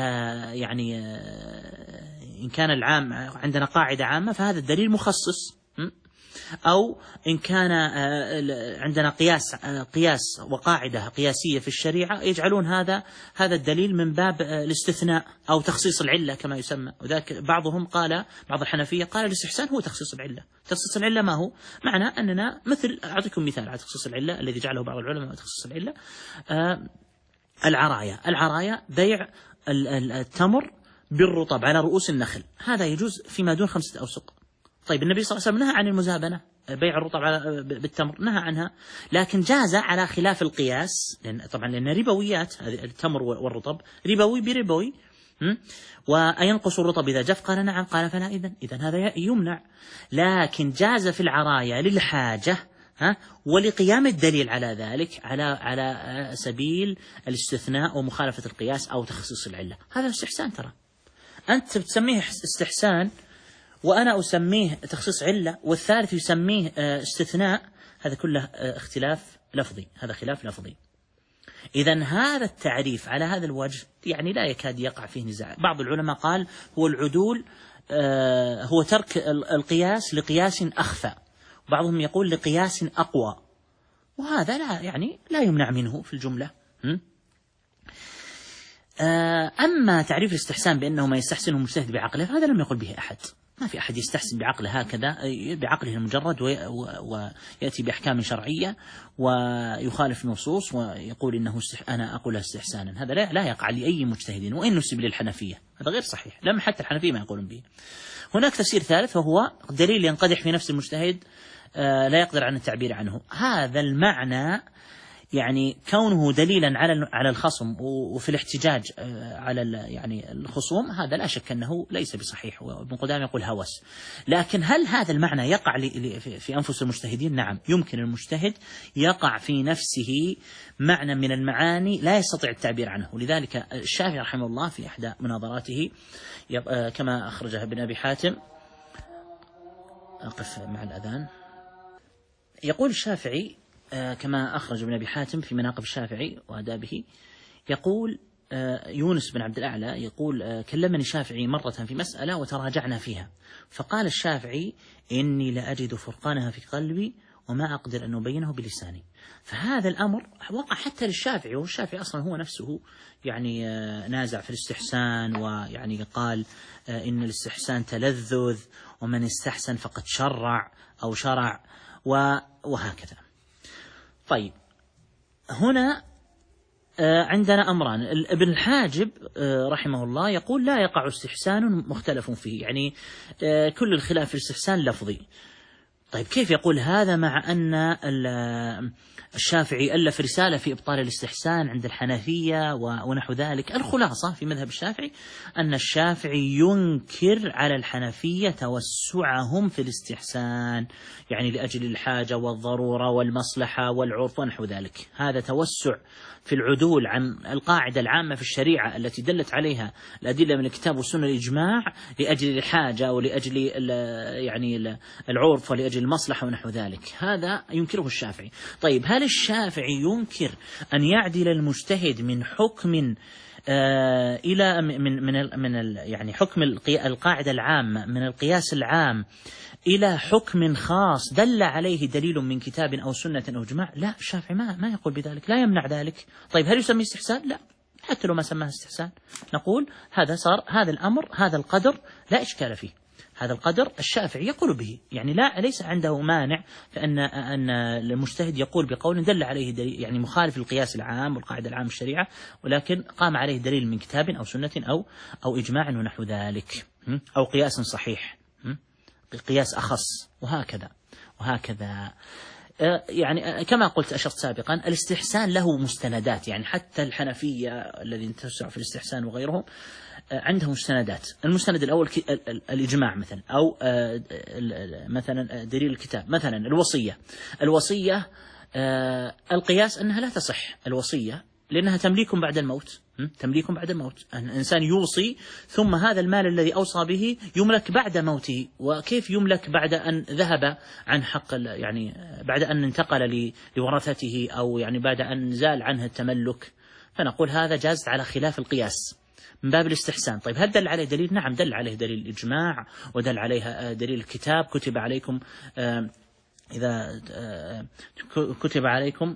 كان العام عندنا قاعدة عامة فهذا الدليل مخصص، أو إن كان عندنا قياس وقاعدة قياسية في الشريعة يجعلون هذا الدليل من باب الاستثناء أو تخصيص العلة كما يسمى. وذاك بعض الحنفية قال الاستحسان هو تخصيص العلة. تخصيص العلة ما هو؟ معنى أننا مثل، أعطيكم مثال على تخصيص العلة الذي جعله بعض العلماء تخصيص العلة. العرايا بيع التمر بالرطب على رؤوس النخل، هذا يجوز فيما دون 5 أوسق. طيب، النبي صلى الله عليه وسلم نهى عن المزابنة، بيع الرطب بالتمر نهى عنها، لكن جاز على خلاف القياس، لأن ربويات، هذه التمر والرطب ربوي بربوي، وينقص الرطب إذا جف. قال: نعم. قال: فلا إذن هذا يمنع، لكن جاز في العرايا للحاجة ولقيام الدليل على ذلك على سبيل الاستثناء ومخالفة القياس أو تخصيص العلة. هذا استحسان. ترى أنت بتسميه استحسان وأنا أسميه تخصيص علة والثالث يسميه استثناء، هذا كله اختلاف لفظي، هذا خلاف لفظي. إذن هذا التعريف على هذا الوجه يعني لا يكاد يقع فيه نزاع. بعض العلماء قال هو العدول هو ترك القياس لقياس أخفى، بعضهم يقول لقياس أقوى، وهذا لا يمنع منه في الجملة. أما تعريف الاستحسان بأنه ما يستحسنه المجتهد بعقله، هذا لم يقل به أحد. ما في أحد يستحسن بعقله هكذا، بعقله المجرد، ويأتي بأحكام شرعية ويخالف النصوص ويقول إنه أنا أقول استحسانا. هذا لا يقع لأي مجتهد، وإن نسب للحنفية، هذا غير صحيح، لم حتى الحنفية ما يقولون به. هناك تفسير ثالث، وهو دليل ينقدح في نفس المجتهد لا يقدر عن التعبير عنه. هذا المعنى يعني كونه دليلا على الخصم وفي الاحتجاج على الخصوم، هذا لا شك أنه ليس بصحيح، وابن قدامة يقول هوس. لكن هل هذا المعنى يقع في أنفس المجتهدين؟ نعم، يمكن المجتهد يقع في نفسه معنى من المعاني لا يستطيع التعبير عنه. ولذلك الشافعي رحمه الله في إحدى مناظراته كما أخرجها ابن أبي حاتم، أقف مع الأذان، يقول الشافعي كما أخرج ابن أبي حاتم في مناقب الشافعي وآدابه، يقول يونس بن عبد الأعلى يقول كلمني الشافعي مرة في مسألة وتراجعنا فيها، فقال الشافعي إني لأجد فرقانها في قلبي وما أقدر أن أبينه بلساني. فهذا الأمر وقع حتى للشافعي، والشافعي أصلا هو نفسه نازع في الاستحسان، قال إن الاستحسان تلذذ، ومن استحسن فقد شرع أو شرع، وهكذا. طيب، هنا عندنا أمران. ابن الحاجب رحمه الله يقول لا يقع استحسان مختلف فيه، كل الخلاف في الاستحسان لفظي. طيب، كيف يقول هذا مع أن الشافعي ألف رسالة في إبطال الاستحسان عند الحنفية ونحو ذلك؟ الخلاصة في مذهب الشافعي أن الشافعي ينكر على الحنفية توسعهم في الاستحسان، لأجل الحاجة والضرورة والمصلحة والعرف ونحو ذلك. هذا توسع في العدول عن القاعدة العامة في الشريعة التي دلت عليها الأدلة من الكتاب والسنة الإجماع، لأجل الحاجة ولأجل العرف ولأجل المصلحة ونحو ذلك. هذا ينكره الشافعي. طيب، هل الشافعي ينكر أن يعدل المجتهد من حكم إلى من حكم القاعدة العامة من القياس العام إلى حكم خاص دل عليه دليل من كتاب أو سنة أو إجماع؟ لا، الشافعي ما يقول بذلك، لا يمنع ذلك. طيب، هل يسمي استحسان؟ لا، حتى لو ما سماه استحسان نقول هذا الأمر، هذا القدر لا إشكال فيه، هذا القدر الشافعي يقول به، ليس عنده مانع أن المجتهد يقول بقول دل عليه دليل، مخالف القياس العام والقاعدة العامة الشريعة، ولكن قام عليه دليل من كتاب أو سنة أو إجماع ونحو ذلك، أو قياس صحيح، قياس أخص، وهكذا. كما قلت أشرت سابقا، الاستحسان له مستندات، حتى الحنفية الذين توسعوا في الاستحسان وغيرهم عندهم مستندات. المستند الأول الإجماع مثلا، أو مثلا دليل الكتاب، مثلا الوصية القياس أنها لا تصح الوصية، لأنها تمليك بعد الموت، الإنسان يوصي ثم هذا المال الذي أوصى به يملك بعد موته، وكيف يملك بعد أن ذهب عن حق، بعد أن انتقل لورثته، أو بعد أن زال عنه التملك؟ فنقول هذا جاز على خلاف القياس من باب الاستحسان. طيب، هل دل عليه دليل؟ نعم، دل عليه دليل الإجماع، ودل عليها دليل الكتاب، كتب عليكم إذا كتب عليكم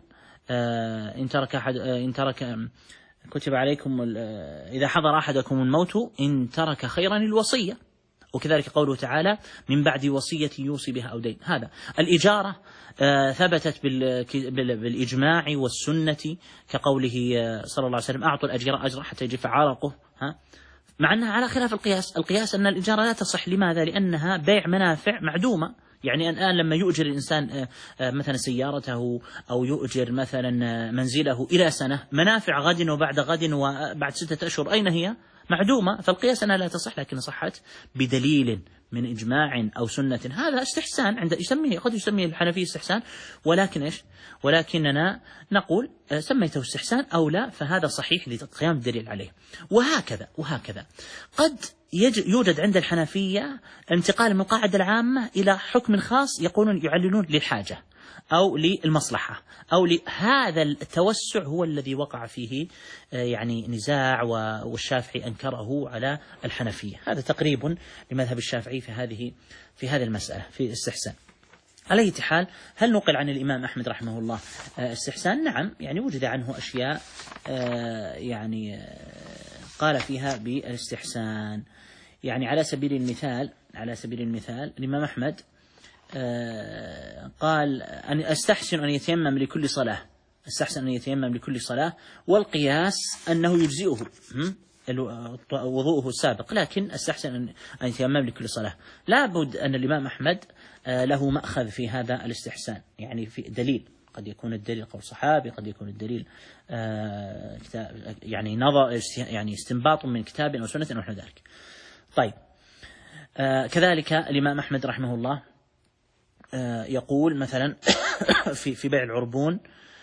كتب عليكم إذا حضر أحدكم الموت إن ترك خيرا الوصية، وكذلك قوله تعالى من بعد وصية يوصي بها أو دين. هذا الإجارة ثبتت بالإجماع والسنة، كقوله صلى الله عليه وسلم أعطوا الأجير أجر حتى يجف عرقه، مع أنها على خلاف القياس أن الإجارة لا تصح. لماذا؟ لأنها بيع منافع معدومة. الآن لما يؤجر الإنسان مثلا سيارته أو يؤجر مثلا منزله إلى سنة، منافع غد وبعد غد وبعد 6 أشهر أين هي؟ معدومة. فالقياس أنها لا تصح، لكن صحت بدليل من إجماع أو سنة. هذا استحسان قد يسميه الحنفي استحسان، ولكننا نقول سميته استحسان أو لا، فهذا صحيح لقيام الدليل عليه. وهكذا قد يوجد عند الحنفية انتقال من القاعدة العامة إلى حكم خاص، يعللون للحاجة أو للمصلحة أو لهذا التوسع، هو الذي وقع فيه نزاع، والشافعي أنكره على الحنفية. هذا تقريب لمذهب الشافعي في هذه المسألة في الاستحسان. على أي حال، هل نقل عن الإمام أحمد رحمه الله استحسان؟ نعم، يعني وجد عنه أشياء يعني قال فيها بالاستحسان. يعني على سبيل المثال الإمام أحمد قال أن أستحسن أن يتيمم لكل صلاة، والقياس أنه يجزئه وضوءه السابق، لكن أستحسن أن يتيمم لكل صلاة. لا بد أن الإمام أحمد له مأخذ في هذا الاستحسان، يعني في دليل، قد يكون الدليل قول صحابي، قد يكون الدليل يعني نظر، يعني استنباط من كتاب أو سنة أو نحو ذلك. طيب، كذلك الإمام أحمد رحمه الله يقول مثلا في بيع العربون،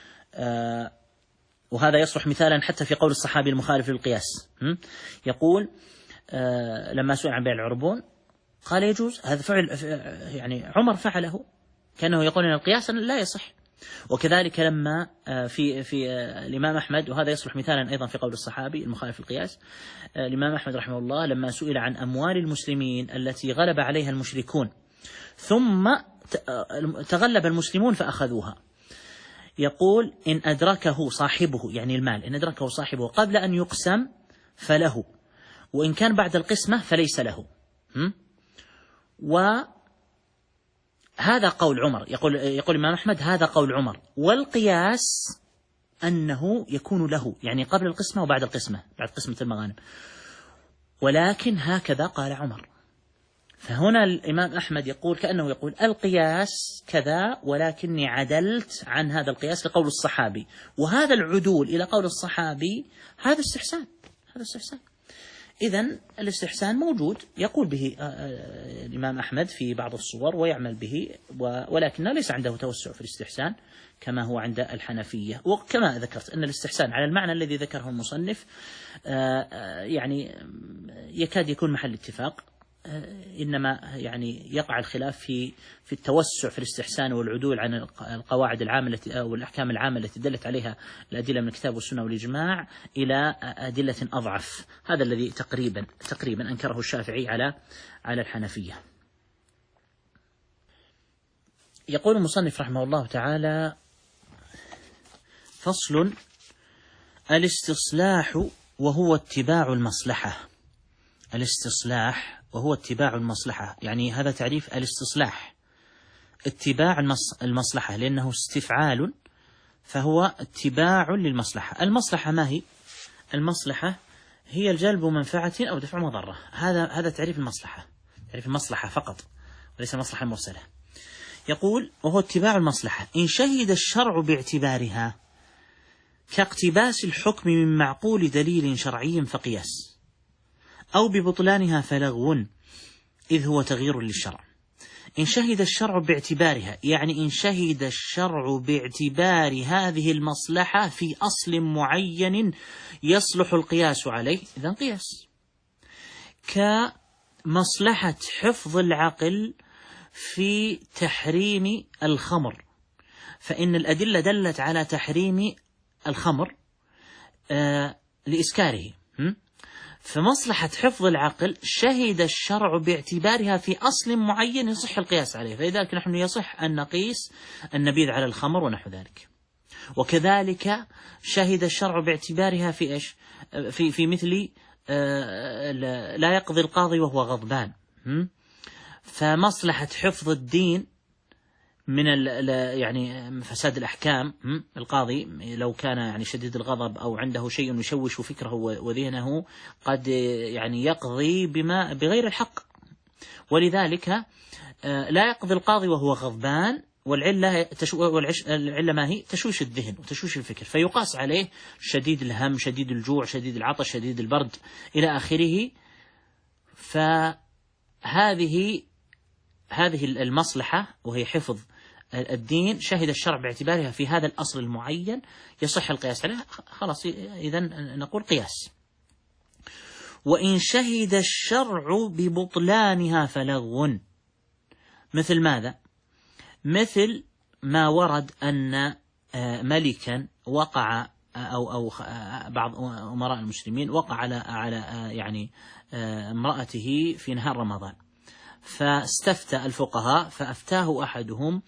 وهذا يصلح مثالا حتى في قول الصحابي المخالف للقياس. يقول لما سئل عن بيع العربون قال يجوز، هذا فعل يعني عمر فعله، كأنه يقول أن القياس لا يصح. وكذلك لما في الإمام أحمد، وهذا يصلح مثالا أيضا في قول الصحابي المخالف للقياس، الإمام أحمد رحمه الله لما سئل عن أموال المسلمين التي غلب عليها المشركون ثم تغلب المسلمون فأخذوها، يقول إن أدركه صاحبه، يعني المال إن أدركه صاحبه قبل أن يقسم فله، وإن كان بعد القسمة فليس له. وهذا قول عمر، يقول الإمام أحمد هذا قول عمر، والقياس أنه يكون له، يعني قبل القسمة وبعد القسمة، بعد قسمة المغانم، ولكن هكذا قال عمر. فهنا الإمام أحمد يقول كأنه يقول القياس كذا، ولكني عدلت عن هذا القياس لقول الصحابي، وهذا العدول إلى قول الصحابي هذا استحسان. إذن الاستحسان موجود، يقول به الإمام أحمد في بعض الصور ويعمل به، ولكن ليس عنده توسع في الاستحسان كما هو عند الحنفية. وكما ذكرت أن الاستحسان على المعنى الذي ذكره المصنف يعني يكاد يكون محل اتفاق، إنما يعني يقع الخلاف في التوسع في الاستحسان والعدول عن القواعد العامة أو الأحكام العامة التي دلت عليها الأدلة من الكتاب والسنة والإجماع إلى أدلة أضعف. هذا الذي تقريبا أنكره الشافعي على الحنفية. يقول المصنف رحمه الله تعالى: فصل: الاستصلاح وهو اتباع المصلحة. الاستصلاح وهو اتباع المصلحة، يعني هذا تعريف الاستصلاح، اتباع المصلحة، لأنه استفعال فهو اتباع للمصلحة. المصلحة ما هي؟ المصلحة هي الجلب منفعة أو دفع مضرة. هذا تعريف المصلحة، تعريف المصلحة فقط وليس المصلحة المرسلة. يقول: وهو اتباع المصلحة إن شهد الشرع باعتبارها، كاقتباس الحكم من معقول دليل شرعي فقياس، أو ببطلانها فلغو إذ هو تغيير للشرع. إن شهد الشرع باعتبارها، يعني إن شهد الشرع باعتبار هذه المصلحة في أصل معين يصلح القياس عليه، إذن قياس. كمصلحة حفظ العقل في تحريم الخمر، فإن الأدلة دلت على تحريم الخمر لإسكاره، فمصلحة حفظ العقل شهد الشرع باعتبارها في أصل معين يصح القياس عليه، فلذلك نحن يصح أن نقيس النبيذ على الخمر ونحو ذلك. وكذلك شهد الشرع باعتبارها في إيش؟ في مثل لا يقضي القاضي وهو غضبان، فمصلحة حفظ الدين من يعني فساد الأحكام، القاضي لو كان يعني شديد الغضب أو عنده شيء يشوش فكره وذهنه قد يعني يقضي بغير الحق، ولذلك لا يقضي القاضي وهو غضبان، والعلة ما هي؟ تشويش الذهن وتشويش الفكر، فيقاس عليه شديد الهم، شديد الجوع، شديد العطش، شديد البرد إلى آخره. فهذه المصلحة وهي حفظ الدين شهد الشرع باعتبارها في هذا الأصل المعين يصح القياس عليه، خلاص إذن نقول قياس. وإن شهد الشرع ببطلانها فلغو، مثل ماذا؟ مثل ما ورد أن ملكا وقع أو بعض أمراء المسلمين وقع على يعني امرأته في نهار رمضان، فاستفتى الفقهاء فأفتاه أحدهم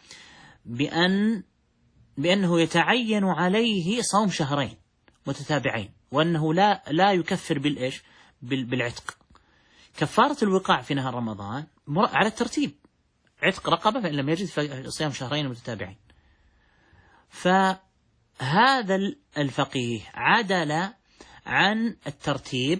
بأنه يتعين عليه صوم شهرين متتابعين، وأنه لا يكفر بالعتق. كفارة الوقاع في نهار رمضان على الترتيب، عتق رقبة فإن لم يجد فصيام شهرين متتابعين. فهذا الفقيه عدل عن الترتيب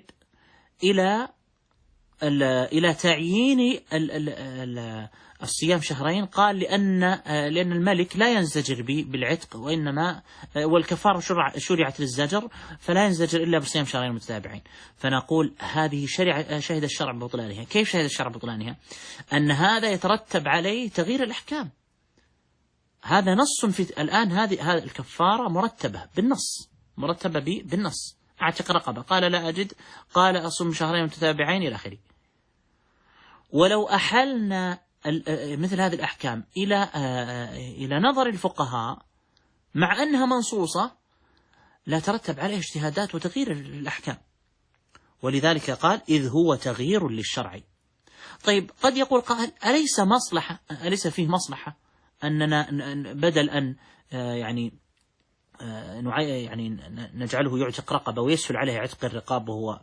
إلى تعيين الصيام شهرين. قال لأن الملك لا ينزجر بالعتق، وإنما والكفارة شرعت للزجر، فلا ينزجر إلا بصيام شهرين متتابعين. فنقول هذه شهد الشرع ببطلانها. كيف شهد الشرع ببطلانها؟ أن هذا يترتب عليه تغيير الأحكام. هذا نص الآن هذه الكفارة مرتبة بالنص. أعتق رقبة، قال لا أجد، قال أصوم شهرين متتابعين إلى آخره. ولو أحلنا مثل هذه الأحكام إلى نظر الفقهاء مع أنها منصوصة، لا ترتب عليها اجتهادات وتغيير الأحكام. ولذلك قال إذ هو تغيير للشرع. طيب قد يقول قائل أليس فيه مصلحة أننا بدل أن يعني نجعله يعتق رقبة ويسهل عليه عتق الرقاب، وهو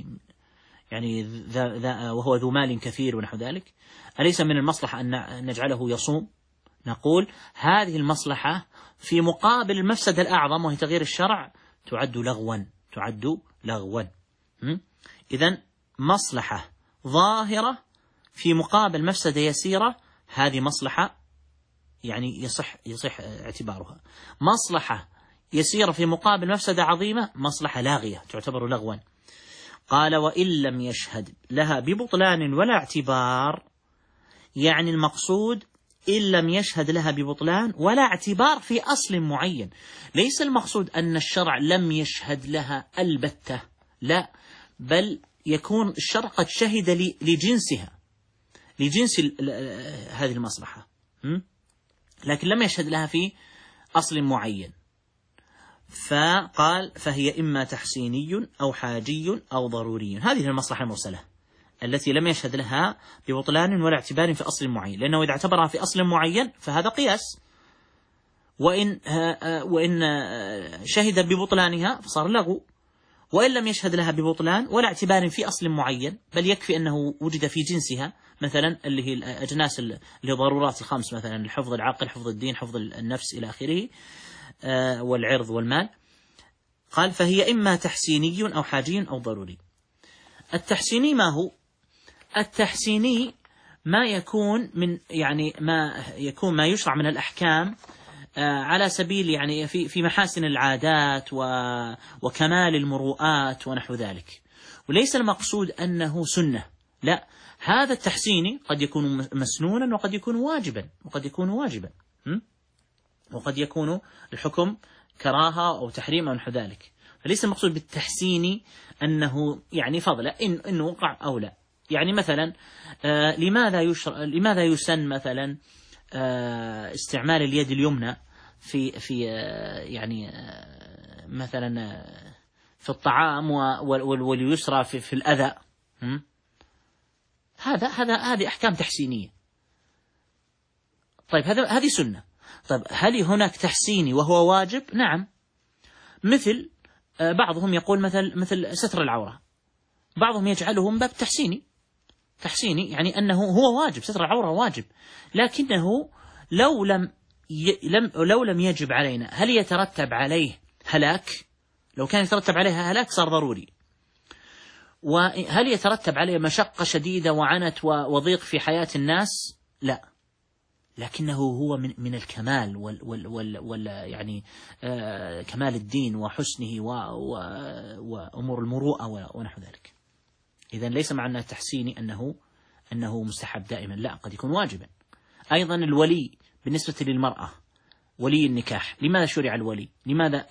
وهو ذو مال كثير ونحو ذلك، أليس من المصلحة أن نجعله يصوم؟ نقول هذه المصلحة في مقابل المفسدة الأعظم وهي تغيير الشرع تعد لغوا. إذن مصلحة ظاهرة في مقابل مفسدة يسيرة، هذه مصلحة يصح اعتبارها. مصلحة يسيرة في مقابل مفسدة عظيمة، مصلحة لاغية تعتبر لغوا. قال وإن لم يشهد لها ببطلان ولا اعتبار، يعني المقصود إن لم يشهد لها ببطلان ولا اعتبار في أصل معين. ليس المقصود أن الشرع لم يشهد لها البتة، لا، بل يكون الشرع قد شهد لجنس هذه المصلحة، لكن لم يشهد لها في أصل معين. فقال فهي إما تحسيني أو حاجي أو ضروري. هذه المصلحة المرسلة التي لم يشهد لها ببطلان ولا اعتبار في أصل معين، لأنه إذا اعتبرها في أصل معين فهذا قياس، وإن شهد ببطلانها فصار لغو. وإن لم يشهد لها ببطلان ولا اعتبار في أصل معين، بل يكفي أنه وجد في جنسها، مثلا اللي هي الأجناس اللي هي ضرورات الخمس، مثلا الحفظ العقل، حفظ الدين، حفظ النفس إلى آخره، والعرض والمال. قال فهي إما تحسيني أو حاجي أو ضروري. التحسيني ما هو؟ التحسيني ما يكون ما يشرع من الأحكام على سبيل في محاسن العادات وكمال المروءات ونحو ذلك، وليس المقصود أنه سنة، لا، هذا التحسيني قد يكون مسنونا وقد يكون واجبا وقد يكون الحكم كراهة أو تحريم أو نحو ذلك. فليس المقصود بالتحسيني أنه فضلا إن وقع أو لا. مثلا لماذا يسن مثلا استعمال اليد اليمنى في مثلا في الطعام واليسرى في الأذى؟ هذه أحكام تحسينية. طيب هذه سنة. طيب هل هناك تحسيني وهو واجب؟ نعم، مثل بعضهم يقول مثل ستر العورة، بعضهم يجعله من باب تحسيني، أنه هو واجب، ستر العورة واجب، لكنه لو لم يجب علينا هل يترتب عليه هلاك؟ لو كان يترتب عليها هلاك صار ضروري. وهل يترتب عليه مشقة شديدة وعنت وضيق في حياة الناس؟ لا، لكنه هو من الكمال كمال الدين وحسنه وأمور المروءة ونحو ذلك. إذن ليس معنى التحسين أنه مستحب دائما، لا، قد يكون واجبا. أيضا الولي بالنسبة للمرأة، ولي النكاح، لماذا شرع الولي؟ لماذا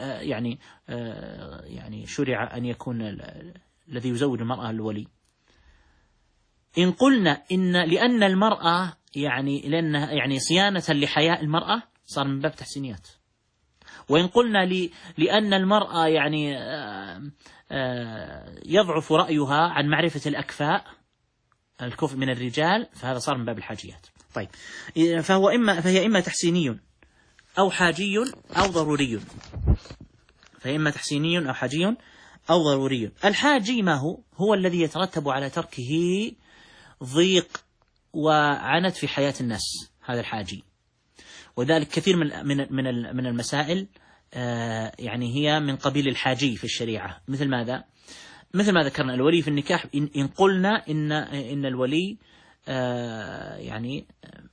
شرع أن يكون الذي يزوج المرأة الولي؟ إن قلنا لأن المرأة لأن صيانة لحياء المرأة صار من باب تحسينيات. وإن قلنا لأن المرأة يضعف رأيها عن معرفة الأكفاء، الكفء من الرجال فهذا صار من باب الحاجيات. طيب، فهي إما تحسيني أو حاجي أو ضروري. فهي إما تحسيني أو حاجي أو ضروري. الحاجي ما هو الذي يترتب على تركه ضيق وعنت في حياة الناس، هذا الحاجي. وذلك كثير من المسائل يعني هي من قبيل الحاجي في الشريعة. مثل ماذا؟ مثل ما ذكرنا الولي في النكاح، إن قلنا إن الولي يعني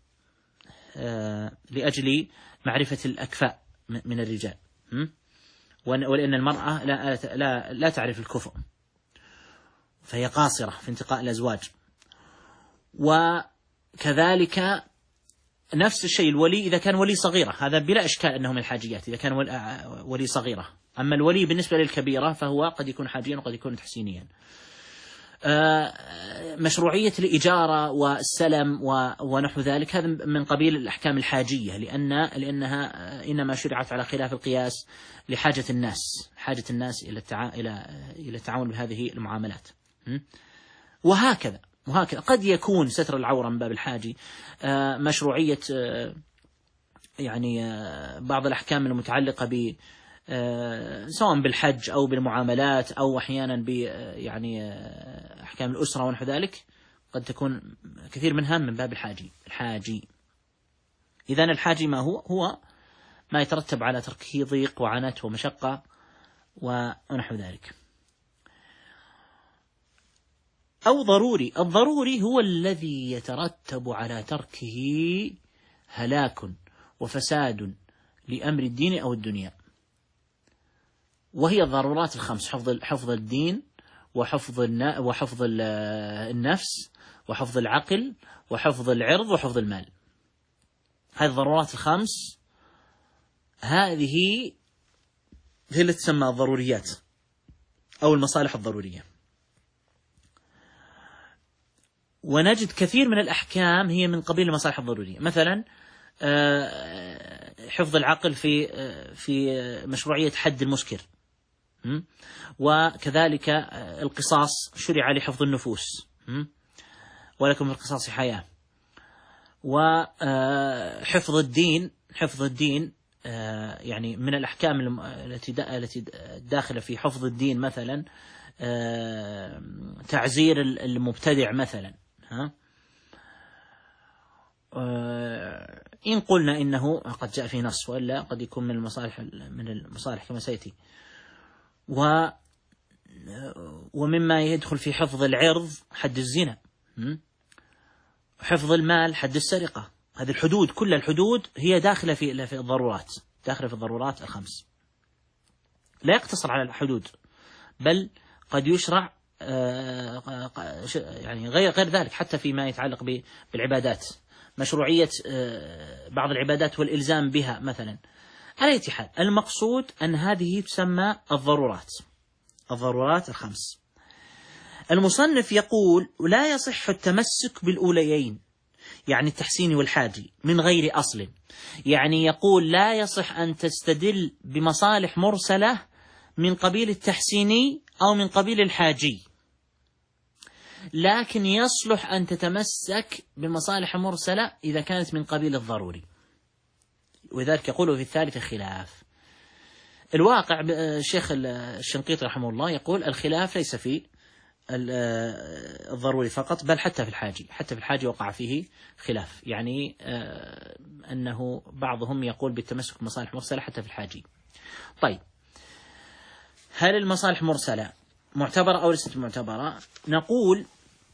لأجل معرفة الأكفاء من الرجال، ولأن المرأة لا تعرف الكفء، فهي قاصرة في انتقاء الأزواج. وكذلك نفس الشيء الولي إذا كان ولي صغيرة، هذا بلا إشكال أنه من الحاجيات إذا كان ولي صغيرة. أما الولي بالنسبة للكبيرة فهو قد يكون حاجيا وقد يكون تحسينيا. مشروعية الإجارة والسلم ونحو ذلك هذا من قبيل الأحكام الحاجية، لأنها إنما شرعت على خلاف القياس لحاجة الناس إلى التعامل بهذه المعاملات. وهكذا قد يكون ستر العورة من باب الحاجي. مشروعية يعني بعض الأحكام المتعلقة ب سواء بالحج أو بالمعاملات أو أحيانا ب يعني أحكام الأسرة ونحو ذلك، قد تكون كثير منها من باب الحاجي. إذن الحاجي ما هو ما يترتب على تركه ضيق وعنت ومشقة ونحو ذلك. أو ضروري. الضروري هو الذي يترتب على تركه هلاك وفساد لأمر الدين أو الدنيا، وهي الضرورات الخمس: حفظ الدين وحفظ النفس وحفظ العقل وحفظ العرض وحفظ المال. هذه الضرورات الخمس هذه هي التي تسمى الضروريات أو المصالح الضرورية. ونجد كثير من الأحكام هي من قبيل المصالح الضرورية. مثلا حفظ العقل في مشروعية حد المسكر، وكذلك القصاص شرع لحفظ النفوس، ولكم في القصاص حياة. وحفظ الدين يعني من الأحكام التي داخلة في حفظ الدين مثلا تعزير المبتدع مثلا. إن قلنا إنه قد جاء فيه نص، وإلا قد يكون من المصالح كما سيأتي. ومما يدخل في حفظ العرض حد الزنا، حفظ المال حد السرقة. هذه الحدود، كل الحدود هي داخلة في الضرورات الخمس، لا يقتصر على الحدود، بل قد يشرع يعني غير ذلك حتى فيما يتعلق بالعبادات، مشروعية بعض العبادات والإلزام بها مثلا. على أي حال المقصود أن هذه تسمى الضرورات الخمس. المصنف يقول: لا يصح التمسك بالأوليين، يعني التحسين والحاجي، من غير أصل. يعني يقول لا يصح أن تستدل بمصالح مرسلة من قبيل التحسيني أو من قبيل الحاجي، لكن يصلح أن تتمسك بمصالح مرسلة إذا كانت من قبيل الضروري. وذلك يقول في الثالث خلاف. الواقع الشيخ الشنقيطي رحمه الله يقول الخلاف ليس في الضروري فقط، بل حتى في الحاجي وقع فيه خلاف، يعني أنه بعضهم يقول بالتمسك بمصالح مرسلة حتى في الحاجي. طيب، هل المصالح مرسلة معتبرة أو ليست معتبرة؟ نقول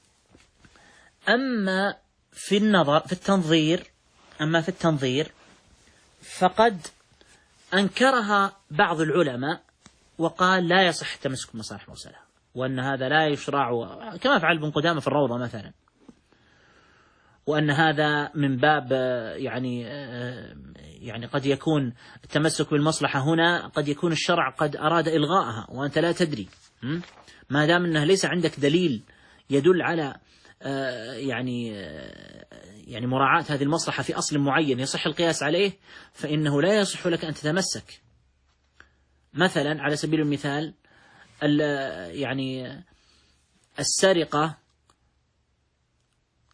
أما في النظر في التنظير فقد أنكرها بعض العلماء وقال لا يصح التمسك بمصالح مرسلة، وأن هذا لا يشرع، كما فعل ابن قدامة في الروضة مثلا، وأن هذا من باب يعني قد يكون التمسك بالمصلحة هنا قد يكون الشرع قد أراد إلغائها وأنت لا تدري، ما دام أنه ليس عندك دليل يدل على يعني مراعاة هذه المصلحة في أصل معين يصح القياس عليه، فإنه لا يصح لك أن تتمسك. مثلا على سبيل المثال يعني السرقة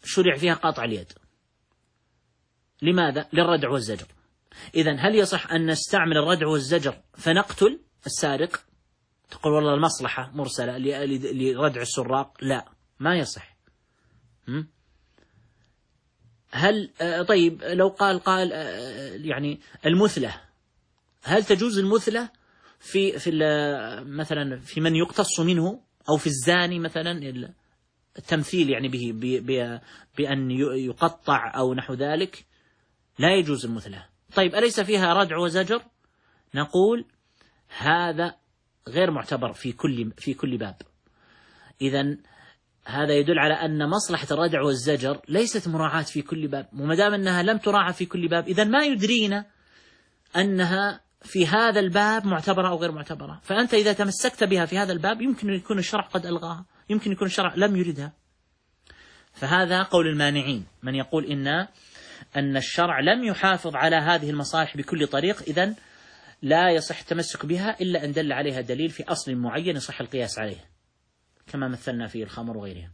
شرع فيها قطع اليد. لماذا؟ للردع والزجر. إذن هل يصح أن نستعمل الردع والزجر فنقتل السارق؟ تقول والله المصلحة مرسلة لردع السراق. لا، ما يصح. هل طيب لو قال يعني المثلة، هل تجوز المثلة في مثلا في من يقتص منه، أو في الزاني مثلا، التمثيل يعني به بأن يقطع أو نحو ذلك؟ لا يجوز المثلة. طيب أليس فيها ردع وزجر؟ نقول هذا غير معتبر في كل باب. إذن هذا يدل على أن مصلحة الردع والزجر ليست مراعاة في كل باب، وما دام أنها لم تراعى في كل باب إذن ما يدرينا أنها في هذا الباب معتبرة أو غير معتبرة. فأنت إذا تمسكت بها في هذا الباب يمكن يكون الشرع قد ألغاها، يمكن يكون الشرع لم يردها. فهذا قول المانعين، من يقول أن الشرع لم يحافظ على هذه المصالح بكل طريق، إذن لا يصح التمسك بها إلا أن دل عليها دليل في أصل معين يصح القياس عليه، كما مثلنا في الخمر وغيرها.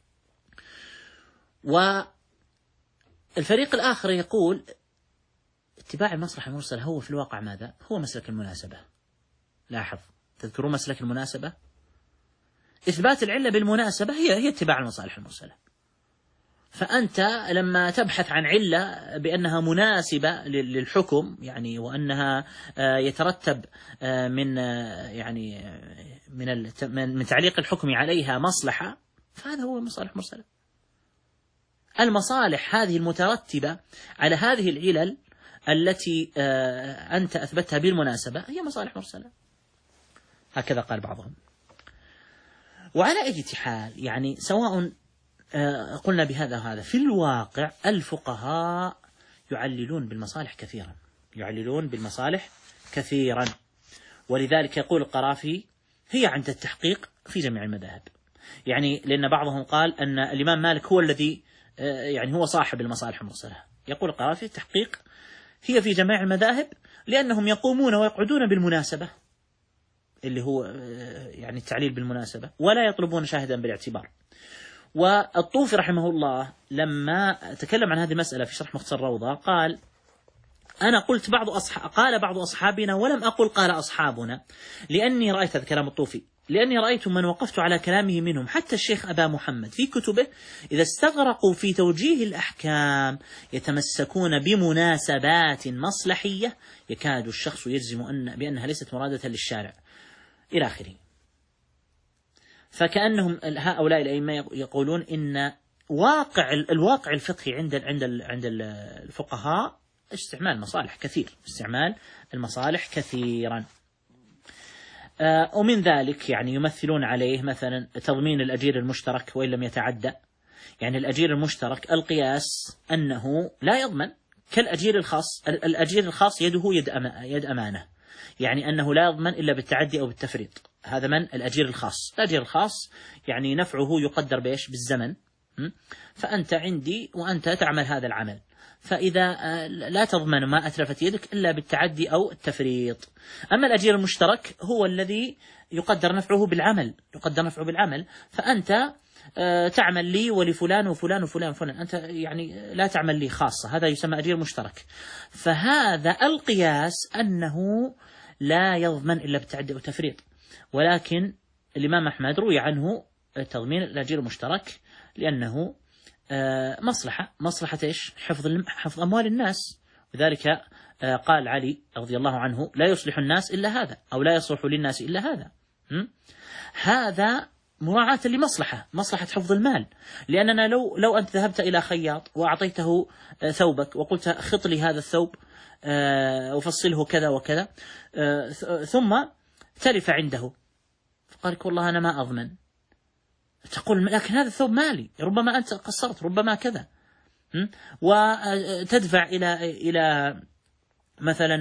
والفريق الآخر يقول اتباع المصلحة المرسلة هو في الواقع ماذا؟ هو مسلك المناسبة. لاحظ، تذكرون مسلك المناسبة؟ إثبات العلة بالمناسبة هي اتباع المصالح المرسلة. فأنت لما تبحث عن علة بأنها مناسبة للحكم، يعني وأنها يترتب من يعني من تعليق الحكم عليها مصلحة، فهذا هو مصالح مرسلة. المصالح هذه المترتبة على هذه العلل التي أنت أثبتها بالمناسبة هي مصالح مرسلة. هكذا قال بعضهم. وعلى أي حال، يعني سواء قلنا بهذا وهذا، في الواقع الفقهاء يعللون بالمصالح كثيرا، ولذلك يقول القرافي هي عند التحقيق في جميع المذاهب. يعني لأن بعضهم قال أن الإمام مالك هو الذي يعني هو صاحب المصالح المرسلة. يقول القرافي التحقيق هي في جميع المذاهب، لأنهم يقومون ويقعدون بالمناسبة، اللي هو يعني التعليل بالمناسبة، ولا يطلبون شاهدا بالاعتبار. والطوفي رحمه الله لما تكلم عن هذه المسألة في شرح مختصر الروضة قال أنا قلت قال بعض أصحابنا ولم أقل قال أصحابنا، لأني رأيت، هذا كلام الطوفي، لأني رأيت من وقفت على كلامه منهم حتى الشيخ أبا محمد في كتبه إذا استغرقوا في توجيه الأحكام يتمسكون بمناسبات مصلحية يكاد الشخص يجزم بأنها ليست مرادة للشارع إلى آخره. فكأنهم هؤلاء الأئمة يقولون إن الواقع الفقهي عند الفقهاء استعمال المصالح كثيرا. ومن ذلك يعني يمثلون عليه مثلا تضمين الأجير المشترك وإن لم يتعدى. يعني الأجير المشترك القياس أنه لا يضمن كالأجير الخاص. الأجير الخاص يده يد أمانة، يعني أنه لا يضمن إلا بالتعدي أو بالتفريط. هذا من الأجير الخاص. الأجير الخاص يعني نفعه يقدر بالزمن، فأنت عندي وأنت تعمل هذا العمل، فإذا لا تضمن ما أتلفت يدك إلا بالتعدي أو التفريط. أما الأجير المشترك هو الذي يقدر نفعه بالعمل، فأنت تعمل لي ولفلان وفلان وفلان وفلان، أنت يعني لا تعمل لي خاصة، هذا يسمى أجير مشترك. فهذا القياس أنه لا يضمن إلا بالتعدي أو التفريط. ولكن الإمام أحمد روي عنه تضمين الأجير المشترك لأنه مصلحة إيش؟ حفظ أموال الناس. وذلك قال علي رضي الله عنه لا يصلح الناس إلا هذا، أو لا يصلح للناس إلا هذا. هذا مراعاة مصلحة حفظ المال. لأننا لو أنت ذهبت إلى خياط وأعطيته ثوبك وقلت خط لي هذا الثوب وفصله كذا وكذا، ثم تلف عنده فقال لك والله أنا ما أضمن، تقول لكن هذا الثوب مالي، ربما أنت قصرت، ربما كذا، وتدفع إلى مثلا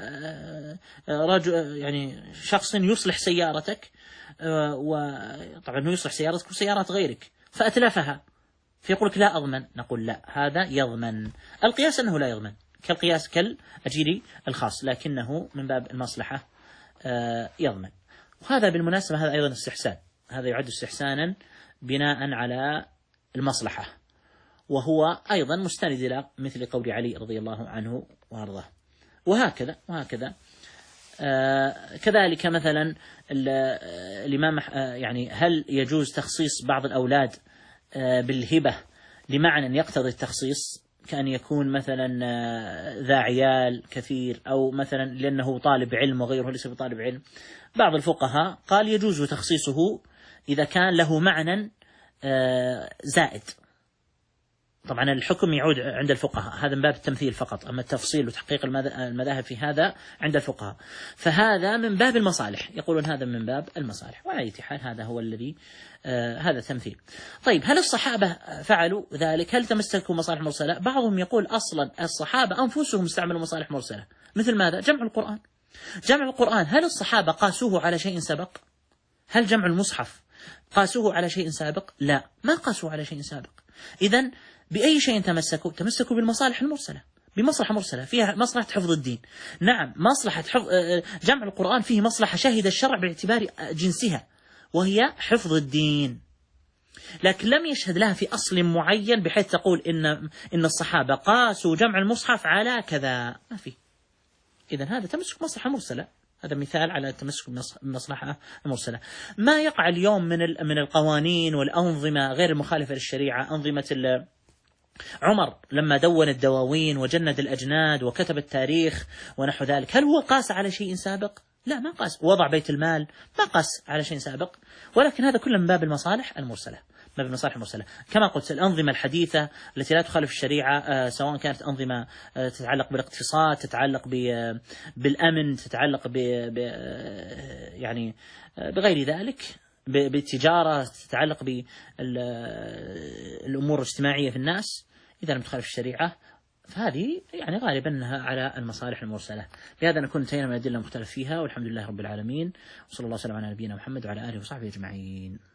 رجل يعني شخص يصلح سيارتك، وطبعا يصلح سيارتك وسيارات غيرك فأتلفها، فيقول لك لا أضمن. نقول لا، هذا يضمن. القياس أنه لا يضمن كالقياس كالأجير الخاص، لكنه من باب المصلحة يضمن. وهذا بالمناسبة هذا أيضا استحسان، هذا يعد استحسانا بناء على المصلحة. وهو أيضا مستند إلى مثل قول علي رضي الله عنه وأرضاه. وهكذا كذلك مثلا الإمام يعني هل يجوز تخصيص بعض الأولاد بالهبة لمعنى يقتضي التخصيص، كأن يكون مثلا ذا عيال كثير، أو مثلا لأنه طالب علم وغيره ليس بطالب علم. بعض الفقهاء قال يجوز تخصيصه إذا كان له معنى زائد. طبعا الحكم يعود عند الفقهاء، هذا من باب التمثيل فقط، أما التفصيل وتحقيق المذاهب في هذا عند الفقهاء، فهذا من باب المصالح، يقولون هذا من باب المصالح. وعلى أي حال هذا هو الذي هذا تمثيل. طيب هل الصحابة فعلوا ذلك؟ هل تمسكوا مصالح مرسلة؟ بعضهم يقول أصلا الصحابة أنفسهم استعملوا مصالح مرسلة، مثل ماذا؟ جمع القرآن. جمع القرآن هل الصحابة قاسوه على شيء سبق؟ هل جمع المصحف قاسوه على شيء سابق؟ لا، ما قاسوه على شيء سابق. إذن بأي شيء تمسكوا؟ تمسكوا بالمصالح المرسلة، بمصلحة مرسلة فيها مصلحة حفظ الدين. نعم، مصلحة جمع القرآن فيه مصلحة شهد الشرع باعتبار جنسها وهي حفظ الدين، لكن لم يشهد لها في أصل معين بحيث تقول إن الصحابة قاسوا جمع المصحف على كذا، ما فيه. إذن هذا تمسك مصلحة مرسلة، هذا مثال على التمسك بمصلحة المرسلة. ما يقع اليوم من القوانين والأنظمة غير المخالفة للشريعة، أنظمة عمر لما دون الدواوين وجند الأجناد وكتب التاريخ ونحو ذلك، هل هو قاس على شيء سابق؟ لا، ما قاس. وضع بيت المال ما قاس على شيء سابق، ولكن هذا كله من باب المصالح المرسلة، باب المصالح المرسلة. كما قلت الأنظمة الحديثة التي لا تخالف الشريعة، سواء كانت أنظمة تتعلق بالاقتصاد، تتعلق بالأمن، تتعلق يعني بغير ذلك، بالتجارة، تتعلق بالأمور الاجتماعية في الناس، إذا لم تخالف الشريعة فهذه يعني غالبا أنها على المصالح المرسلة. بهذا نكون انتهينا من الأدلة المختلف فيها، والحمد لله رب العالمين، وصلى الله وسلم على نبينا محمد وعلى آله وصحبه أجمعين.